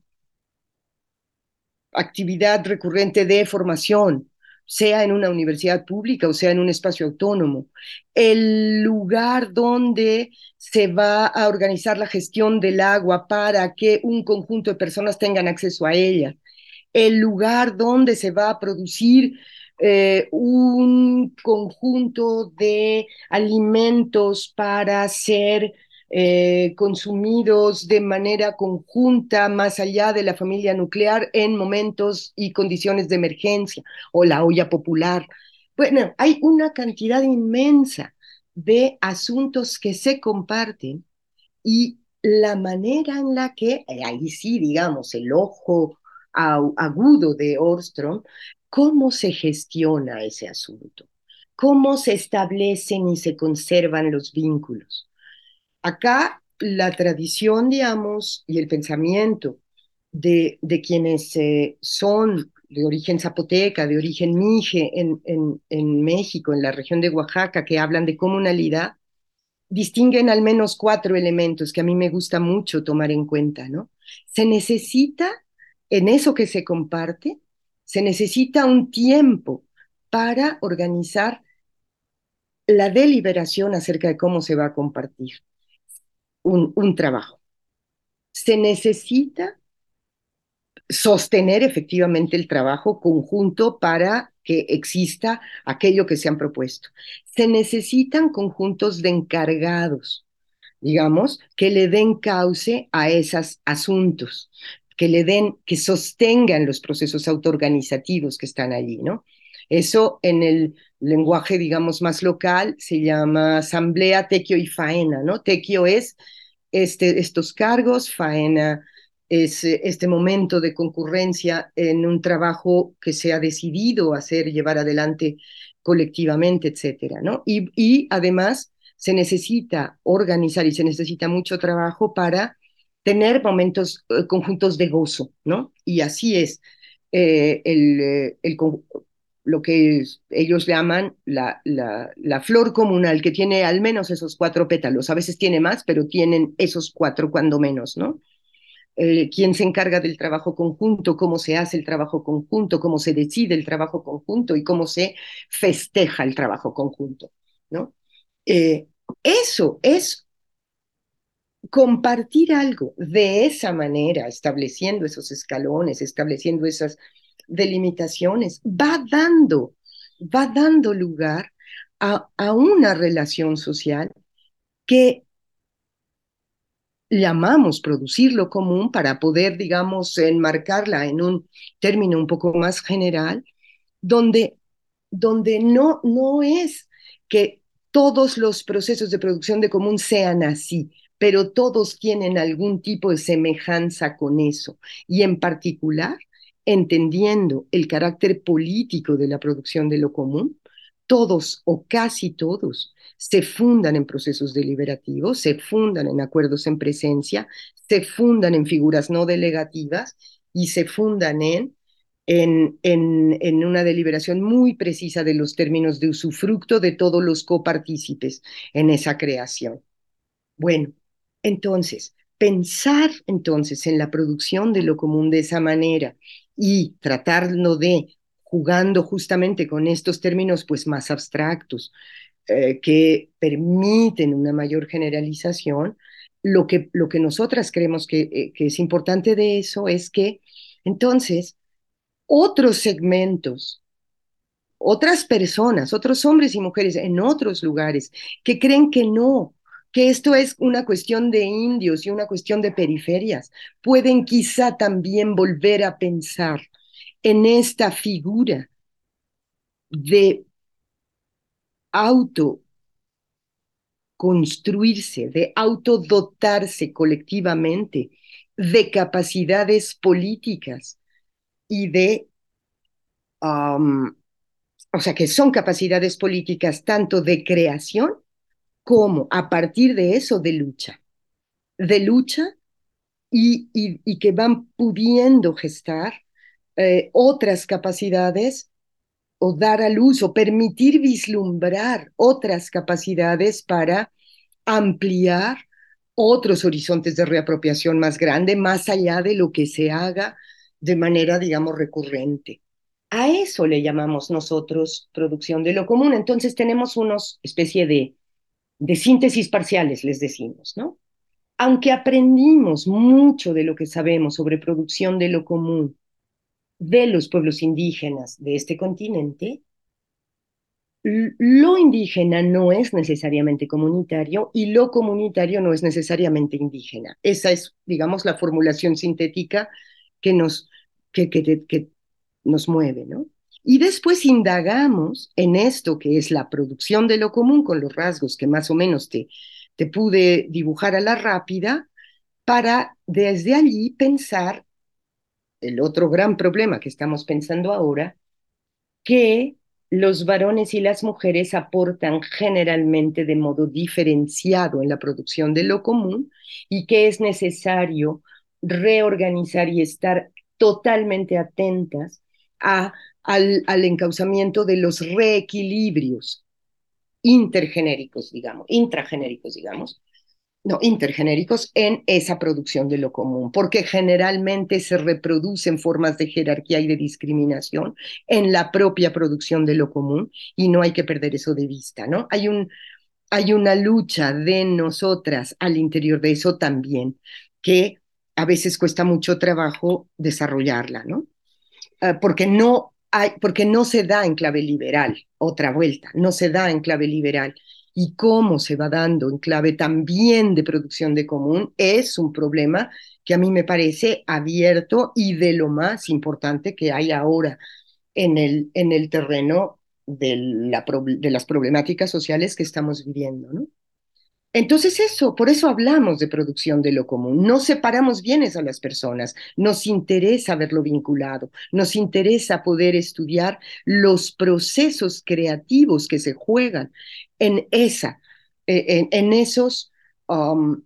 actividad recurrente de formación, sea en una universidad pública o sea en un espacio autónomo, el lugar donde se va a organizar la gestión del agua para que un conjunto de personas tengan acceso a ella, el lugar donde se va a producir eh, un conjunto de alimentos para ser eh, consumidos de manera conjunta más allá de la familia nuclear en momentos y condiciones de emergencia, o la olla popular. Bueno, hay una cantidad inmensa de asuntos que se comparten y la manera en la que, eh, ahí sí, digamos, el ojo agudo de Orstrom, cómo se gestiona ese asunto, cómo se establecen y se conservan los vínculos. Acá la tradición, digamos, y el pensamiento de, de quienes eh, son de origen zapoteca, de origen mije en, en, en México, en la región de Oaxaca, que hablan de comunalidad, distinguen al menos cuatro elementos que a mí me gusta mucho tomar en cuenta, ¿no? Se necesita, en eso que se comparte, se necesita un tiempo para organizar la deliberación acerca de cómo se va a compartir. un, un trabajo. Se necesita sostener efectivamente el trabajo conjunto para que exista aquello que se han propuesto. Se necesitan conjuntos de encargados, digamos, que le den cauce a esos asuntos, que le den, que sostengan los procesos autoorganizativos que están allí, ¿no? Eso en el lenguaje, digamos, más local se llama asamblea, tequio y faena, ¿no? Tequio es este, estos cargos, faena es este momento de concurrencia en un trabajo que se ha decidido hacer, llevar adelante colectivamente, etcétera, ¿no? Y, y además se necesita organizar y se necesita mucho trabajo para tener momentos eh, conjuntos de gozo, ¿no? Y así es eh, el, eh, el, lo que es, ellos llaman la, la, la flor comunal, que tiene al menos esos cuatro pétalos. A veces tiene más, pero tienen esos cuatro cuando menos, ¿no? Eh, quién se encarga del trabajo conjunto, cómo se hace el trabajo conjunto, cómo se decide el trabajo conjunto y cómo se festeja el trabajo conjunto, ¿no? Eh, eso es compartir algo de esa manera, estableciendo esos escalones, estableciendo esas delimitaciones, va dando, va dando lugar a, a una relación social que llamamos producir lo común para poder, digamos, enmarcarla en un término un poco más general, donde, donde no, no es que todos los procesos de producción de común sean así, pero todos tienen algún tipo de semejanza con eso. Y en particular, entendiendo el carácter político de la producción de lo común, todos o casi todos se fundan en procesos deliberativos, se fundan en acuerdos en presencia, se fundan en figuras no delegativas y se fundan en, en, en, en una deliberación muy precisa de los términos de usufructo de todos los copartícipes en esa creación. Bueno, entonces, pensar entonces en la producción de lo común de esa manera y tratarlo de jugando justamente con estos términos pues más abstractos eh, que permiten una mayor generalización, lo que, lo que nosotras creemos que, eh, que es importante de eso es que entonces otros segmentos, otras personas, otros hombres y mujeres en otros lugares que creen que no, que esto es una cuestión de indios y una cuestión de periferias, pueden quizá también volver a pensar en esta figura de autoconstruirse, de autodotarse colectivamente de capacidades políticas y de um, o sea, que son capacidades políticas tanto de creación como a partir de eso de lucha, de lucha y, y, y que van pudiendo gestar eh, otras capacidades o dar a luz o permitir vislumbrar otras capacidades para ampliar otros horizontes de reapropiación más grande, más allá de lo que se haga de manera, digamos, recurrente. A eso le llamamos nosotros producción de lo común. Entonces tenemos unos especie de, de síntesis parciales, les decimos, ¿no? Aunque aprendimos mucho de lo que sabemos sobre producción de lo común de los pueblos indígenas de este continente, lo indígena no es necesariamente comunitario y lo comunitario no es necesariamente indígena. Esa es, digamos, la formulación sintética que nos, que, que, que nos mueve, ¿no? Y después indagamos en esto que es la producción de lo común con los rasgos que más o menos te, te pude dibujar a la rápida para desde allí pensar el otro gran problema que estamos pensando ahora, que los varones y las mujeres aportan generalmente de modo diferenciado en la producción de lo común y que es necesario reorganizar y estar totalmente atentas a, al, al encauzamiento de los reequilibrios intergenéricos, digamos, intragenéricos, digamos, no, intergenéricos en esa producción de lo común, porque generalmente se reproducen formas de jerarquía y de discriminación en la propia producción de lo común y no hay que perder eso de vista, ¿no? Hay un, hay una lucha de nosotras al interior de eso también, que a veces cuesta mucho trabajo desarrollarla, ¿no? Uh, porque no hay, porque no se da en clave liberal, otra vuelta, no se da en clave liberal. Y cómo se va dando en clave también de producción de común es un problema que a mí me parece abierto y de lo más importante que hay ahora en el, en el terreno de, la, de las problemáticas sociales que estamos viviendo, ¿no? Entonces eso, por eso hablamos de producción de lo común. No separamos bienes a las personas, nos interesa verlo vinculado, nos interesa poder estudiar los procesos creativos que se juegan en esa, eh, en, en, esos um,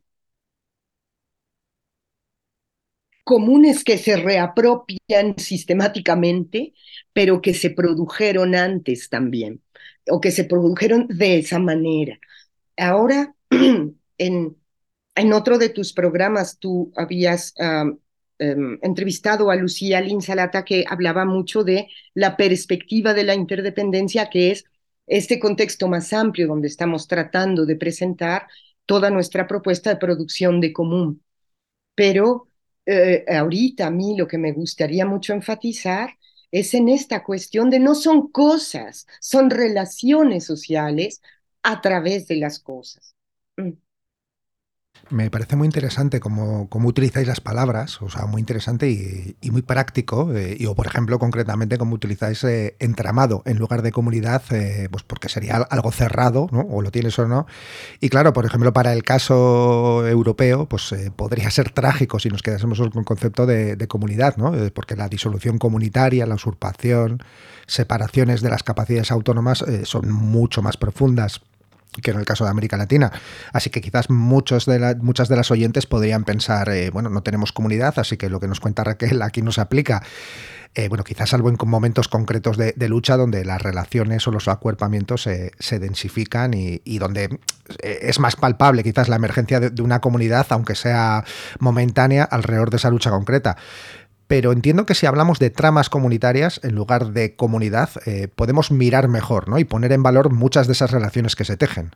comunes que se reapropian sistemáticamente, pero que se produjeron antes también, o que se produjeron de esa manera. Ahora, en, en otro de tus programas, tú habías um, um, entrevistado a Lucía Linsalata, que hablaba mucho de la perspectiva de la interdependencia, que es este contexto más amplio donde estamos tratando de presentar toda nuestra propuesta de producción de común. Pero eh, ahorita a mí lo que me gustaría mucho enfatizar es en esta cuestión de no son cosas, son relaciones sociales a través de las cosas. Mm. Me parece muy interesante cómo, cómo utilizáis las palabras, o sea, muy interesante y, y muy práctico. Eh, y, o, por ejemplo, concretamente, cómo utilizáis eh, entramado en lugar de comunidad, eh, pues porque sería algo cerrado, ¿no? O lo tienes o no. Y claro, por ejemplo, para el caso europeo, pues eh, podría ser trágico si nos quedásemos con el concepto de, de comunidad, ¿no? Eh, porque la disolución comunitaria, la usurpación, separaciones de las capacidades autónomas eh, son mucho más profundas que en el caso de América Latina. Así que quizás muchos de la, muchas de las oyentes podrían pensar, eh, bueno, no tenemos comunidad, así que lo que nos cuenta Raquel aquí no se aplica. Eh, bueno, quizás salvo en momentos concretos de, de lucha donde las relaciones o los acuerpamientos se, se densifican y, y donde es más palpable quizás la emergencia de, de una comunidad, aunque sea momentánea, alrededor de esa lucha concreta. Pero entiendo que si hablamos de tramas comunitarias en lugar de comunidad, eh, podemos mirar mejor, ¿no? Y poner en valor muchas de esas relaciones que se tejen.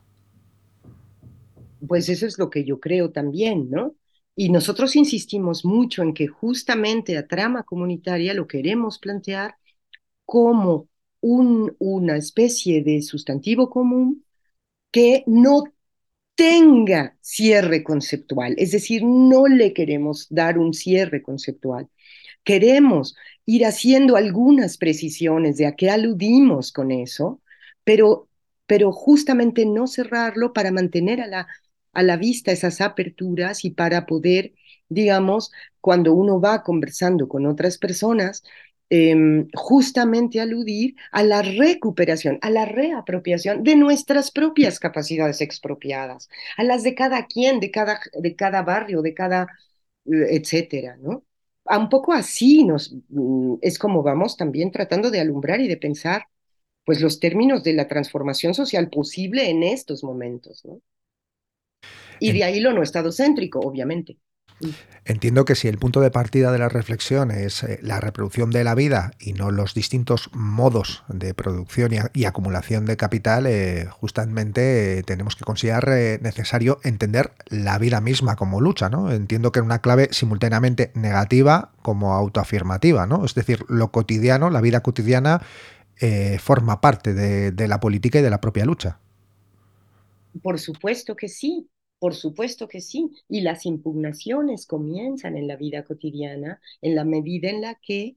Pues eso es lo que yo creo también, ¿no? Y nosotros insistimos mucho en que justamente a trama comunitaria lo queremos plantear como un, una especie de sustantivo común que no tenga cierre conceptual, es decir, no le queremos dar un cierre conceptual. Queremos ir haciendo algunas precisiones de a qué aludimos con eso, pero, pero justamente no cerrarlo para mantener a la, a la vista esas aperturas y para poder, digamos, cuando uno va conversando con otras personas, eh, justamente aludir a la recuperación, a la reapropiación de nuestras propias capacidades expropiadas, a las de cada quien, de cada, de cada barrio, de cada, eh, etcétera, ¿no? A un poco así nos, mm, es como vamos también tratando de alumbrar y de pensar pues los términos de la transformación social posible en estos momentos, ¿no? Y En, de ahí lo no estadocéntrico, obviamente. Entiendo que si el punto de partida de la reflexión es eh, la reproducción de la vida y no los distintos modos de producción y, a, y acumulación de capital, eh, justamente eh, tenemos que considerar eh, necesario entender la vida misma como lucha, ¿no? Entiendo que es una clave simultáneamente negativa como autoafirmativa, ¿no? Es decir, lo cotidiano, la vida cotidiana, eh, forma parte de, de la política y de la propia lucha. Por supuesto que sí, por supuesto que sí. Y las impugnaciones comienzan en la vida cotidiana en la medida en la que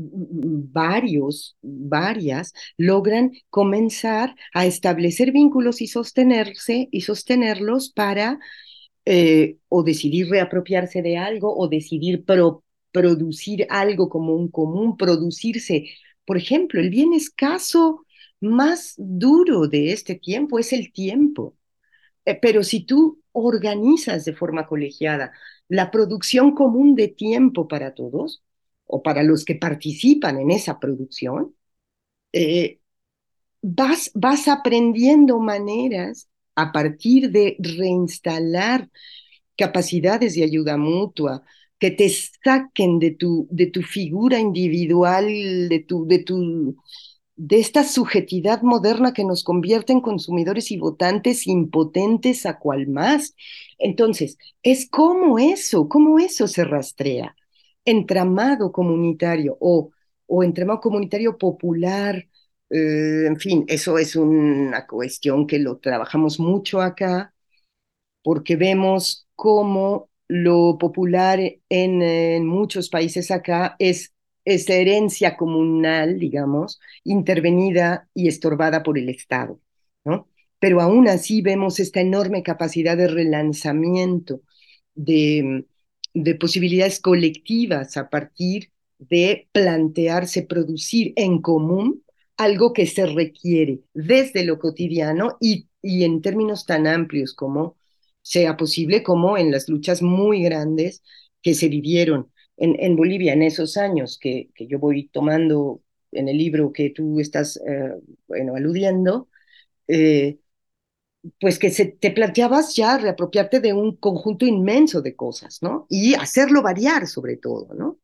varios, varias logran comenzar a establecer vínculos y sostenerse y sostenerlos para eh, o decidir reapropiarse de algo o decidir pro, producir algo como un común, producirse. Por ejemplo, el bien escaso más duro de este tiempo es el tiempo. Eh, pero si tú organizas de forma colegiada la producción común de tiempo para todos, o para los que participan en esa producción, eh, vas, vas aprendiendo maneras a partir de reinstalar capacidades de ayuda mutua que te saquen de tu, de tu figura individual, de tu, de tu de esta subjetividad moderna que nos convierte en consumidores y votantes impotentes a cual más. Entonces, es como eso, cómo eso se rastrea. Entramado comunitario o, o entramado comunitario popular, eh, en fin, eso es una cuestión que lo trabajamos mucho acá, porque vemos cómo lo popular en, en muchos países acá es esa herencia comunal, digamos, intervenida y estorbada por el Estado, ¿no? Pero aún así vemos esta enorme capacidad de relanzamiento, de, de posibilidades colectivas a partir de plantearse producir en común algo que se requiere desde lo cotidiano y, y en términos tan amplios como sea posible, como en las luchas muy grandes que se vivieron en, en Bolivia en esos años que, que yo voy tomando en el libro que tú estás, eh, bueno, aludiendo, eh, pues que se, te planteabas ya reapropiarte de un conjunto inmenso de cosas, ¿no? Y hacerlo variar sobre todo, ¿no?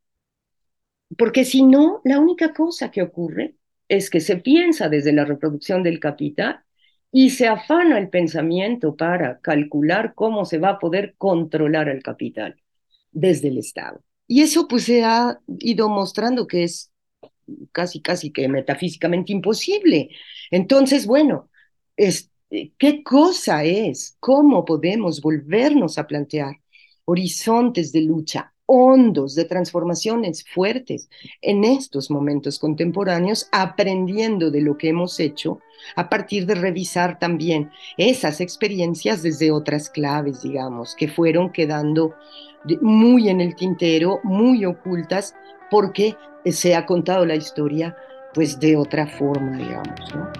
Porque si no, la única cosa que ocurre es que se piensa desde la reproducción del capital y se afana el pensamiento para calcular cómo se va a poder controlar el capital desde el Estado. Y eso pues se ha ido mostrando que es casi, casi que metafísicamente imposible. Entonces, bueno, es, ¿qué cosa es? ¿Cómo podemos volvernos a plantear horizontes de lucha hondos, de transformaciones fuertes en estos momentos contemporáneos, aprendiendo de lo que hemos hecho a partir de revisar también esas experiencias desde otras claves, digamos, que fueron quedando muy en el tintero, muy ocultas, porque se ha contado la historia pues de otra forma, digamos, ¿no?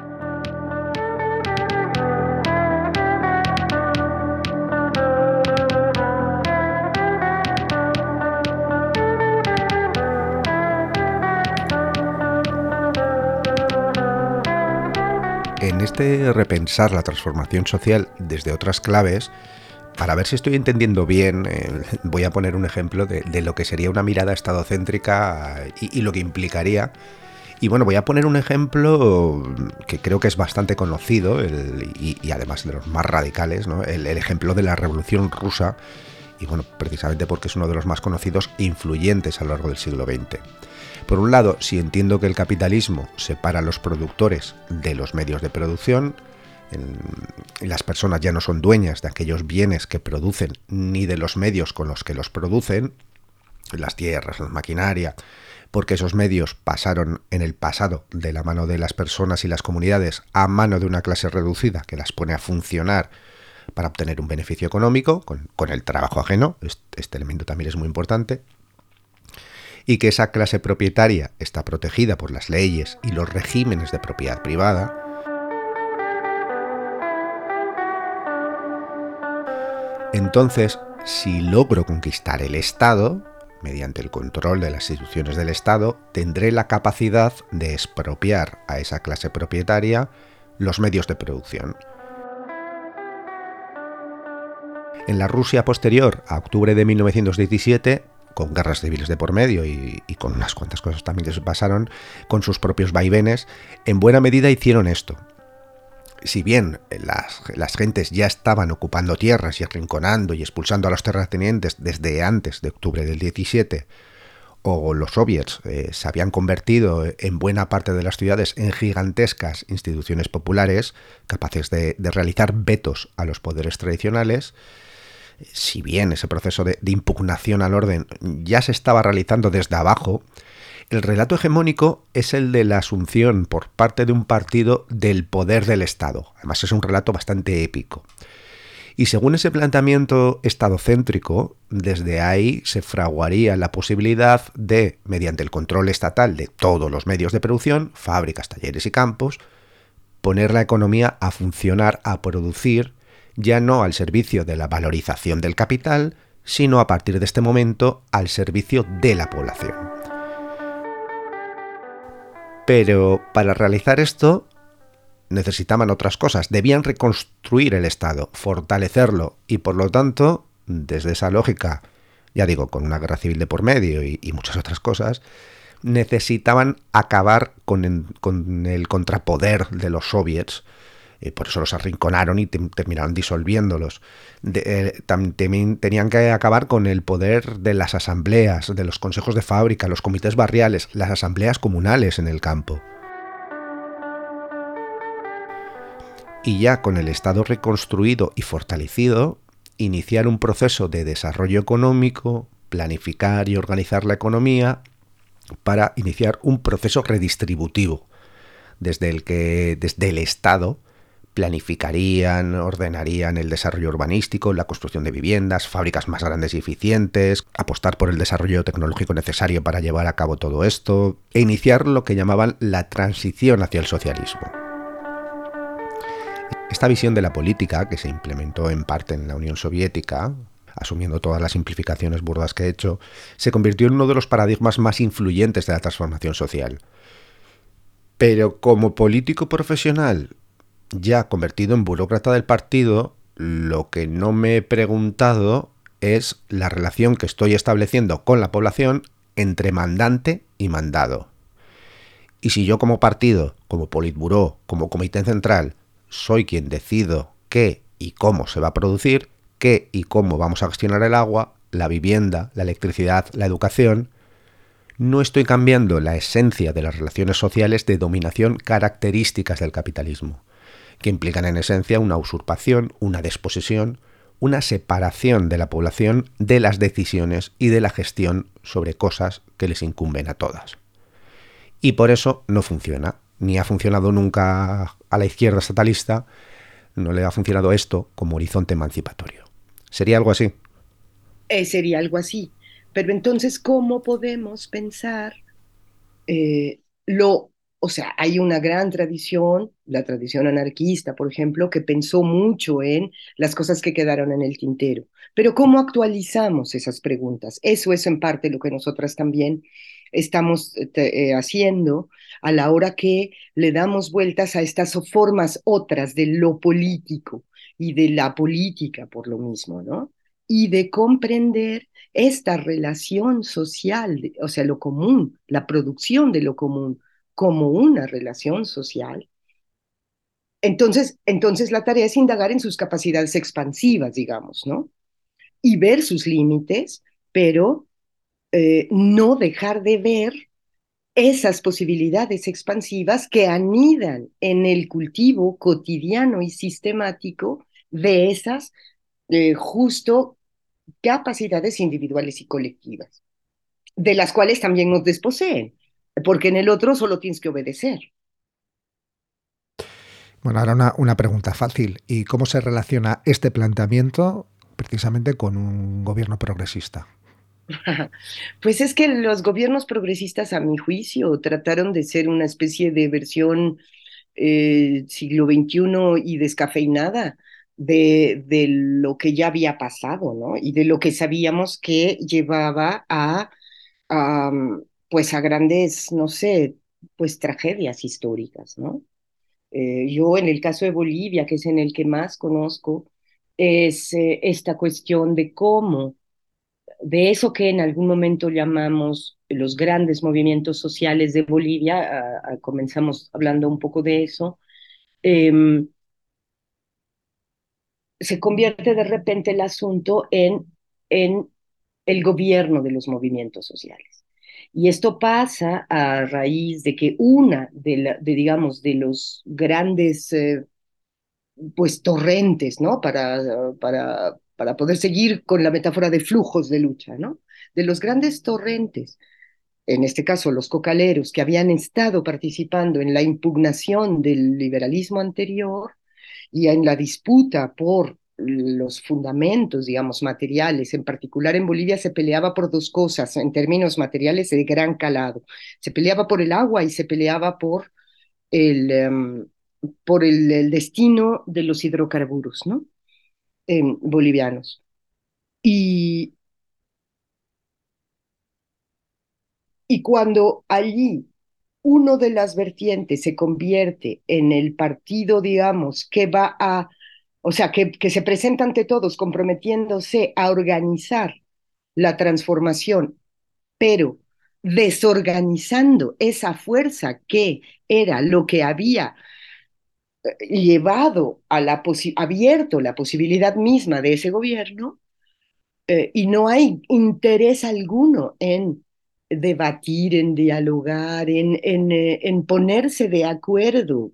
En este repensar la transformación social desde otras claves, para ver si estoy entendiendo bien, eh, voy a poner un ejemplo de, de lo que sería una mirada estadocéntrica y, y lo que implicaría. Y bueno, voy a poner un ejemplo que creo que es bastante conocido el, y, y además de los más radicales, ¿no? el, el ejemplo de la Revolución Rusa, y bueno, precisamente porque es uno de los más conocidos e influyentes a lo largo del siglo veinte. Por un lado, si entiendo que el capitalismo separa a los productores de los medios de producción, en, las personas ya no son dueñas de aquellos bienes que producen ni de los medios con los que los producen, las tierras, la maquinaria, porque esos medios pasaron en el pasado de la mano de las personas y las comunidades a mano de una clase reducida que las pone a funcionar para obtener un beneficio económico con, con el trabajo ajeno. Este, este elemento también es muy importante. Y que esa clase propietaria está protegida por las leyes y los regímenes de propiedad privada. Entonces, si logro conquistar el Estado, mediante el control de las instituciones del Estado, tendré la capacidad de expropiar a esa clase propietaria los medios de producción. En la Rusia posterior a octubre de mil novecientos diecisiete, con guerras civiles de por medio y, y con unas cuantas cosas también que se pasaron, con sus propios vaivenes, en buena medida hicieron esto. Si bien las, las gentes ya estaban ocupando tierras y arrinconando y expulsando a los terratenientes desde antes de octubre del diecisiete, o los soviets eh, se habían convertido en buena parte de las ciudades en gigantescas instituciones populares capaces de, de realizar vetos a los poderes tradicionales, si bien ese proceso de, de impugnación al orden ya se estaba realizando desde abajo, el relato hegemónico es el de la asunción por parte de un partido del poder del Estado. Además es un relato bastante épico. Y según ese planteamiento estadocéntrico, desde ahí se fraguaría la posibilidad de, mediante el control estatal de todos los medios de producción, fábricas, talleres y campos, poner la economía a funcionar, a producir, ya no al servicio de la valorización del capital, sino a partir de este momento al servicio de la población. Pero para realizar esto necesitaban otras cosas, debían reconstruir el Estado, fortalecerlo y por lo tanto, desde esa lógica, ya digo, con una guerra civil de por medio y, y muchas otras cosas, necesitaban acabar con el, con el contrapoder de los soviets. Eh, por eso los arrinconaron y te, terminaron disolviéndolos. De, eh, también tenían que acabar con el poder de las asambleas, de los consejos de fábrica, los comités barriales, las asambleas comunales en el campo. Y ya con el Estado reconstruido y fortalecido, iniciar un proceso de desarrollo económico, planificar y organizar la economía para iniciar un proceso redistributivo, desde el que desde el Estado planificarían, ordenarían el desarrollo urbanístico, la construcción de viviendas, fábricas más grandes y eficientes, apostar por el desarrollo tecnológico necesario para llevar a cabo todo esto, e iniciar lo que llamaban la transición hacia el socialismo. Esta visión de la política, que se implementó en parte en la Unión Soviética, asumiendo todas las simplificaciones burdas que he hecho, se convirtió en uno de los paradigmas más influyentes de la transformación social. Pero como político profesional, ya convertido en burócrata del partido, lo que no me he preguntado es la relación que estoy estableciendo con la población entre mandante y mandado. Y si yo como partido, como politburó, como comité central, soy quien decido qué y cómo se va a producir, qué y cómo vamos a gestionar el agua, la vivienda, la electricidad, la educación, no estoy cambiando la esencia de las relaciones sociales de dominación características del capitalismo, que implican en esencia una usurpación, una desposesión, una separación de la población de las decisiones y de la gestión sobre cosas que les incumben a todas. Y por eso no funciona, ni ha funcionado nunca a la izquierda estatalista, no le ha funcionado esto como horizonte emancipatorio. ¿Sería algo así? Eh, sería algo así. Pero entonces, ¿cómo podemos pensar eh, lo, o sea, hay una gran tradición, la tradición anarquista, por ejemplo, que pensó mucho en las cosas que quedaron en el tintero. Pero ¿cómo actualizamos esas preguntas? Eso es en parte lo que nosotras también estamos eh, haciendo a la hora que le damos vueltas a estas formas otras de lo político y de la política por lo mismo, ¿no? Y de comprender esta relación social, o sea, lo común, la producción de lo común como una relación social. Entonces, entonces la tarea es indagar en sus capacidades expansivas, digamos, ¿no? Y ver sus límites, pero eh, no dejar de ver esas posibilidades expansivas que anidan en el cultivo cotidiano y sistemático de esas eh, justo capacidades individuales y colectivas, de las cuales también nos desposeen, porque en el otro solo tienes que obedecer. Bueno, ahora una, una pregunta fácil. ¿Y cómo se relaciona este planteamiento precisamente con un gobierno progresista? Pues es que los gobiernos progresistas, a mi juicio, trataron de ser una especie de versión eh, siglo veintiuno y descafeinada de, de lo que ya había pasado, ¿no? Y de lo que sabíamos que llevaba a, a, pues a grandes, no sé, pues tragedias históricas, ¿no? Eh, yo en el caso de Bolivia, que es en el que más conozco, es eh, esta cuestión de cómo, de eso que en algún momento llamamos los grandes movimientos sociales de Bolivia, a, a, comenzamos hablando un poco de eso, eh, se convierte de repente el asunto en, en el gobierno de los movimientos sociales. Y esto pasa a raíz de que una de, la, de digamos, de los grandes eh, pues torrentes, ¿no? Para, para, para poder seguir con la metáfora de flujos de lucha, ¿no? De los grandes torrentes, en este caso los cocaleros, que habían estado participando en la impugnación del liberalismo anterior y en la disputa por los fundamentos, digamos, materiales. En particular en Bolivia se peleaba por dos cosas en términos materiales de gran calado. Se peleaba por el agua y se peleaba por el, um, por el, el, destino de los hidrocarburos, ¿no? Eh, bolivianos. Y, y cuando allí uno de las vertientes se convierte en el partido, digamos, que va a, o sea, que, que se presenta ante todos comprometiéndose a organizar la transformación, pero desorganizando esa fuerza que era lo que había llevado a la abierto la posibilidad misma de ese gobierno, eh, y no hay interés alguno en debatir, en dialogar, en, en, eh, en ponerse de acuerdo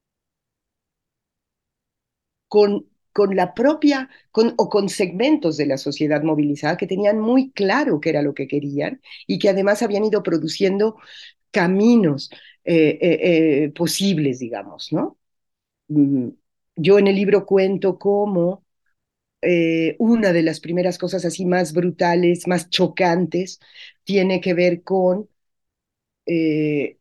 con, con la propia, con, o con segmentos de la sociedad movilizada que tenían muy claro qué era lo que querían y que además habían ido produciendo caminos eh, eh, eh, posibles, digamos, ¿no? Mm, Yo en el libro cuento cómo eh, una de las primeras cosas así más brutales, más chocantes, tiene que ver con eh,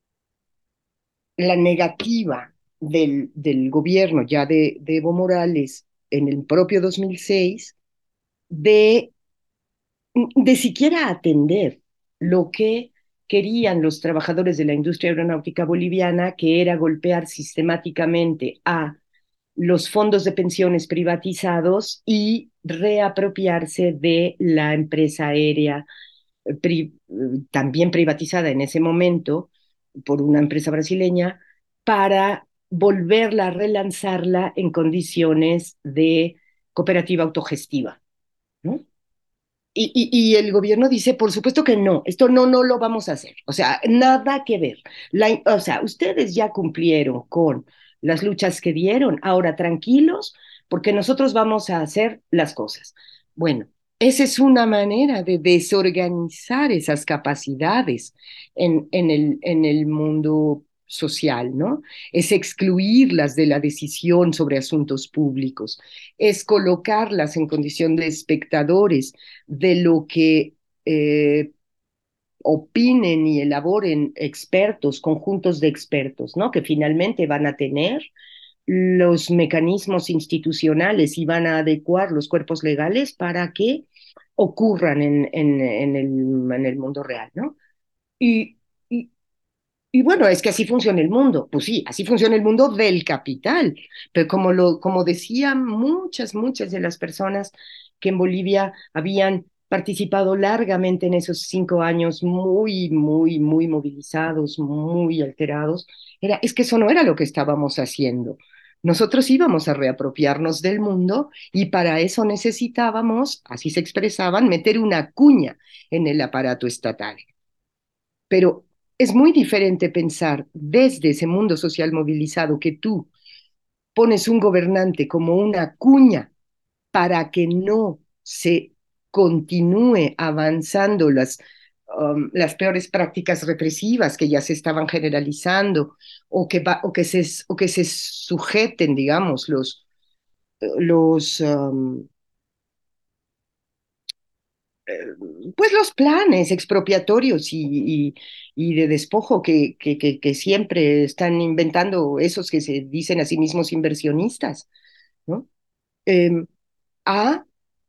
la negativa del, del gobierno ya de, de Evo Morales en el propio dos mil seis de, de siquiera atender lo que querían los trabajadores de la industria aeronáutica boliviana, que era golpear sistemáticamente a los fondos de pensiones privatizados y reapropiarse de la empresa aérea pri, también privatizada en ese momento por una empresa brasileña para volverla a relanzarla en condiciones de cooperativa autogestiva, ¿no? Y, y, y, el gobierno dice, por supuesto que no, esto no, no lo vamos a hacer. O sea, nada que ver. La, o sea, ustedes ya cumplieron con las luchas que dieron, ahora tranquilos, porque nosotros vamos a hacer las cosas. Bueno, esa es una manera de desorganizar esas capacidades en, en, el, en el mundo social, ¿no? Es excluirlas de la decisión sobre asuntos públicos, es colocarlas en condición de espectadores de lo que eh, opinen y elaboren expertos, conjuntos de expertos, ¿no? Que finalmente van a tener los mecanismos institucionales y van a adecuar los cuerpos legales para que ocurran en, en, en, el, en el mundo real, ¿no? Y, y, y bueno, es que así funciona el mundo. Pues sí, así funciona el mundo del capital. Pero como, lo, como decían muchas, muchas de las personas que en Bolivia habían participado largamente en esos cinco años muy, muy, muy movilizados, muy alterados, era, es que eso no era lo que estábamos haciendo. Nosotros íbamos a reapropiarnos del mundo y para eso necesitábamos, así se expresaban, meter una cuña en el aparato estatal. Pero es muy diferente pensar desde ese mundo social movilizado que tú pones un gobernante como una cuña para que no se continúe avanzando las, um, las peores prácticas represivas que ya se estaban generalizando o que, va, o que, se, o que se sujeten, digamos, los, los um, pues los planes expropiatorios y, y, y de despojo que, que, que, que, siempre están inventando esos que se dicen a sí mismos inversionistas, ¿no? Eh, a,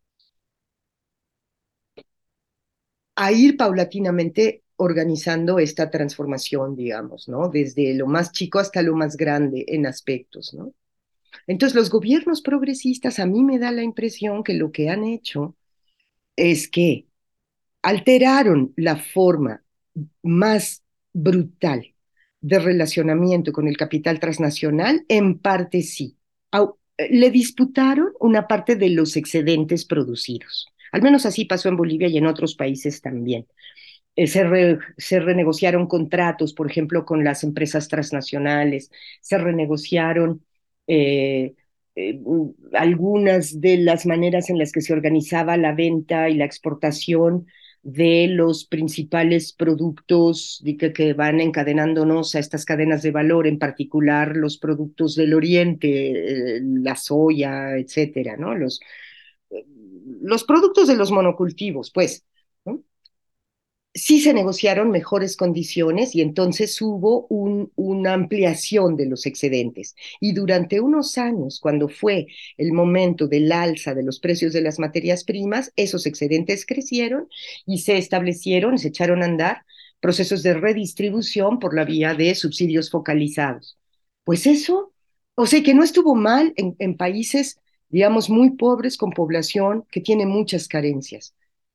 a ir paulatinamente organizando esta transformación, digamos, ¿no? Desde lo más chico hasta lo más grande en aspectos, ¿no? Entonces, los gobiernos progresistas a mí me da la impresión que lo que han hecho es que alteraron la forma más brutal de relacionamiento con el capital transnacional, en parte sí. Au- Le disputaron una parte de los excedentes producidos. Al menos así pasó en Bolivia y en otros países también. Eh, se, re- se renegociaron contratos, por ejemplo, con las empresas transnacionales, se renegociaron eh, eh, algunas de las maneras en las que se organizaba la venta y la exportación de los principales productos de que, que van encadenándonos a estas cadenas de valor, en particular los productos del Oriente, eh, la soya, etcétera, ¿no? Los, eh, los productos de los monocultivos, pues, ¿no? Sí se negociaron mejores condiciones y entonces hubo un, una ampliación de los excedentes. Y durante unos años, cuando fue el momento del alza de los precios de las materias primas, esos excedentes crecieron y se establecieron, se echaron a andar procesos de redistribución por la vía de subsidios focalizados. Pues eso, o sea, que no estuvo mal en, en países, digamos, muy pobres con población que tiene muchas carencias.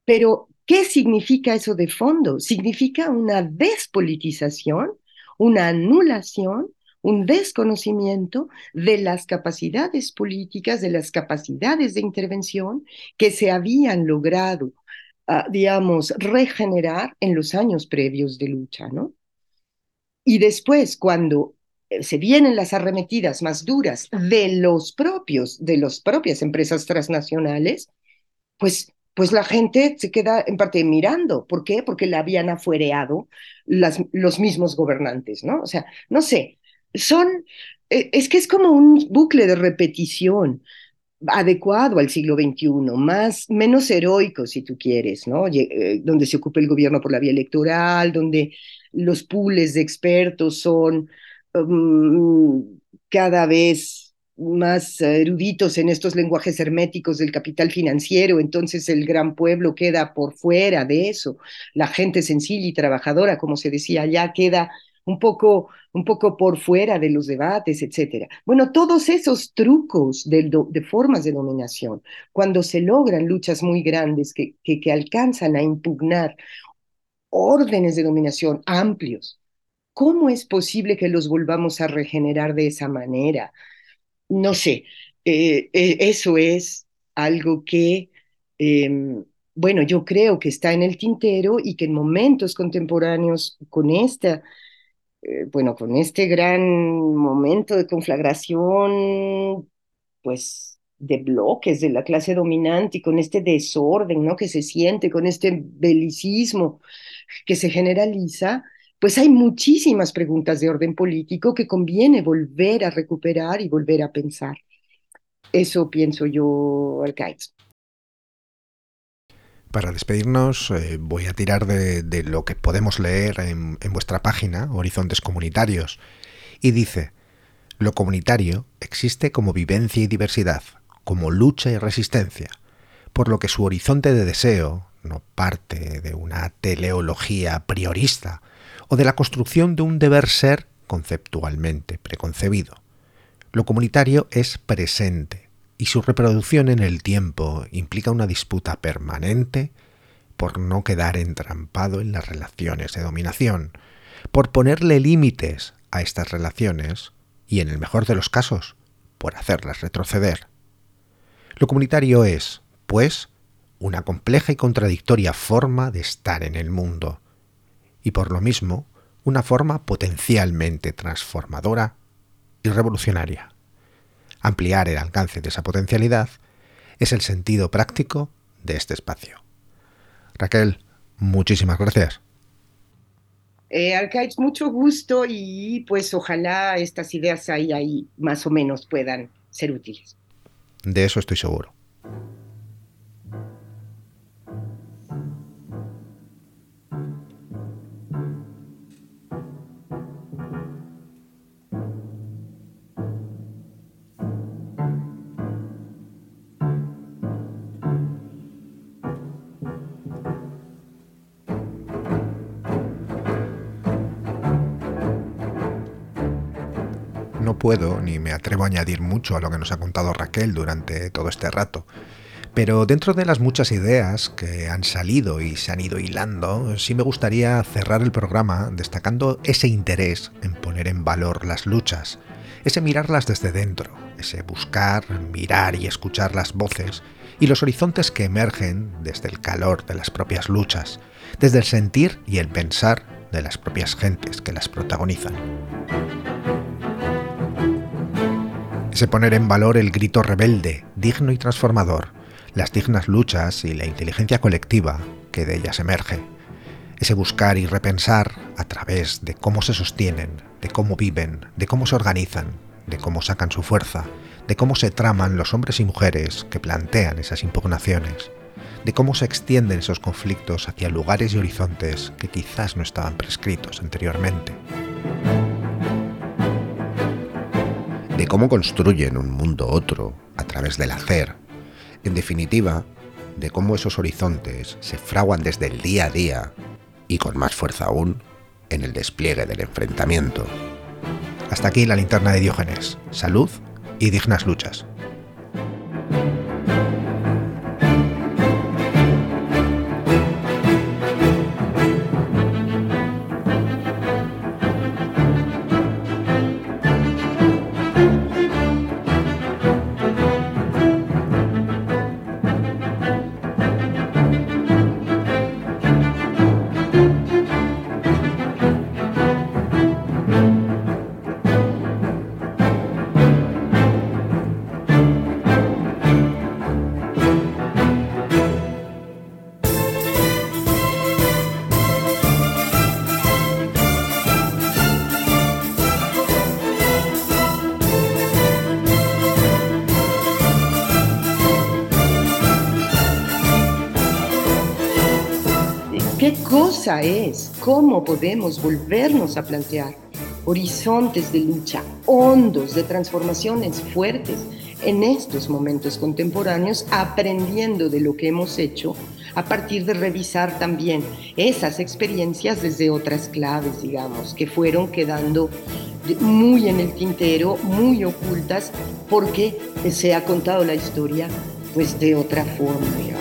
Pero, ¿qué significa eso de fondo? Significa una despolitización, una anulación, un desconocimiento de las capacidades políticas, de las capacidades de intervención que se habían logrado, uh, digamos, regenerar en los años previos de lucha, ¿no? Y después, cuando se vienen las arremetidas más duras de los propios, de las propias empresas transnacionales, pues, pues la gente se queda en parte mirando. ¿Por qué? Porque la habían afuereado las, los mismos gobernantes, ¿no? O sea, no sé, son, es que es como un bucle de repetición adecuado al siglo veintiuno, más, menos heroico, si tú quieres, ¿no? Donde se ocupa el gobierno por la vía electoral, donde los pools de expertos son um, cada vez más eruditos en estos lenguajes herméticos del capital financiero, entonces el gran pueblo queda por fuera de eso, la gente sencilla y trabajadora, como se decía allá, queda un poco, un poco por fuera de los debates, etcétera. Bueno, todos esos trucos de, de formas de dominación, cuando se logran luchas muy grandes que, que, que alcanzan a impugnar órdenes de dominación amplios, ¿cómo es posible que los volvamos a regenerar de esa manera? No sé, eh, eh, eso es algo que, eh, bueno, yo creo que está en el tintero y que en momentos contemporáneos con esta eh, bueno, con este gran momento de conflagración, pues, de bloques de la clase dominante y con este desorden, ¿no? Que se siente, con este belicismo que se generaliza, pues hay muchísimas preguntas de orden político que conviene volver a recuperar y volver a pensar. Eso pienso yo, Arcaiz. Para despedirnos, eh, voy a tirar de, de lo que podemos leer en, en vuestra página, Horizontes Comunitarios, y dice: lo comunitario existe como vivencia y diversidad, como lucha y resistencia, por lo que su horizonte de deseo no parte de una teleología priorista o de la construcción de un deber ser conceptualmente preconcebido. Lo comunitario es presente, y su reproducción en el tiempo implica una disputa permanente por no quedar entrampado en las relaciones de dominación, por ponerle límites a estas relaciones y, en el mejor de los casos, por hacerlas retroceder. Lo comunitario es, pues, una compleja y contradictoria forma de estar en el mundo, y por lo mismo, una forma potencialmente transformadora y revolucionaria. Ampliar el alcance de esa potencialidad es el sentido práctico de este espacio. Raquel, muchísimas gracias. Eh, Arcaiz, mucho gusto y pues ojalá estas ideas ahí, ahí más o menos puedan ser útiles. De eso estoy seguro. No puedo ni me atrevo a añadir mucho a lo que nos ha contado Raquel durante todo este rato, pero dentro de las muchas ideas que han salido y se han ido hilando, sí me gustaría cerrar el programa destacando ese interés en poner en valor las luchas, ese mirarlas desde dentro, ese buscar, mirar y escuchar las voces y los horizontes que emergen desde el calor de las propias luchas, desde el sentir y el pensar de las propias gentes que las protagonizan. Ese poner en valor el grito rebelde, digno y transformador, las dignas luchas y la inteligencia colectiva que de ellas emerge. Ese buscar y repensar a través de cómo se sostienen, de cómo viven, de cómo se organizan, de cómo sacan su fuerza, de cómo se traman los hombres y mujeres que plantean esas impugnaciones, de cómo se extienden esos conflictos hacia lugares y horizontes que quizás no estaban prescritos anteriormente. De cómo construyen un mundo otro a través del hacer. En definitiva, de cómo esos horizontes se fraguan desde el día a día y con más fuerza aún en el despliegue del enfrentamiento. Hasta aquí la linterna de Diógenes. Salud y dignas luchas. ¿Qué cosa es? ¿Cómo podemos volvernos a plantear horizontes de lucha hondos, de transformaciones fuertes en estos momentos contemporáneos, aprendiendo de lo que hemos hecho a partir de revisar también esas experiencias desde otras claves, digamos, que fueron quedando muy en el tintero, muy ocultas, porque se ha contado la historia pues de otra forma, digamos?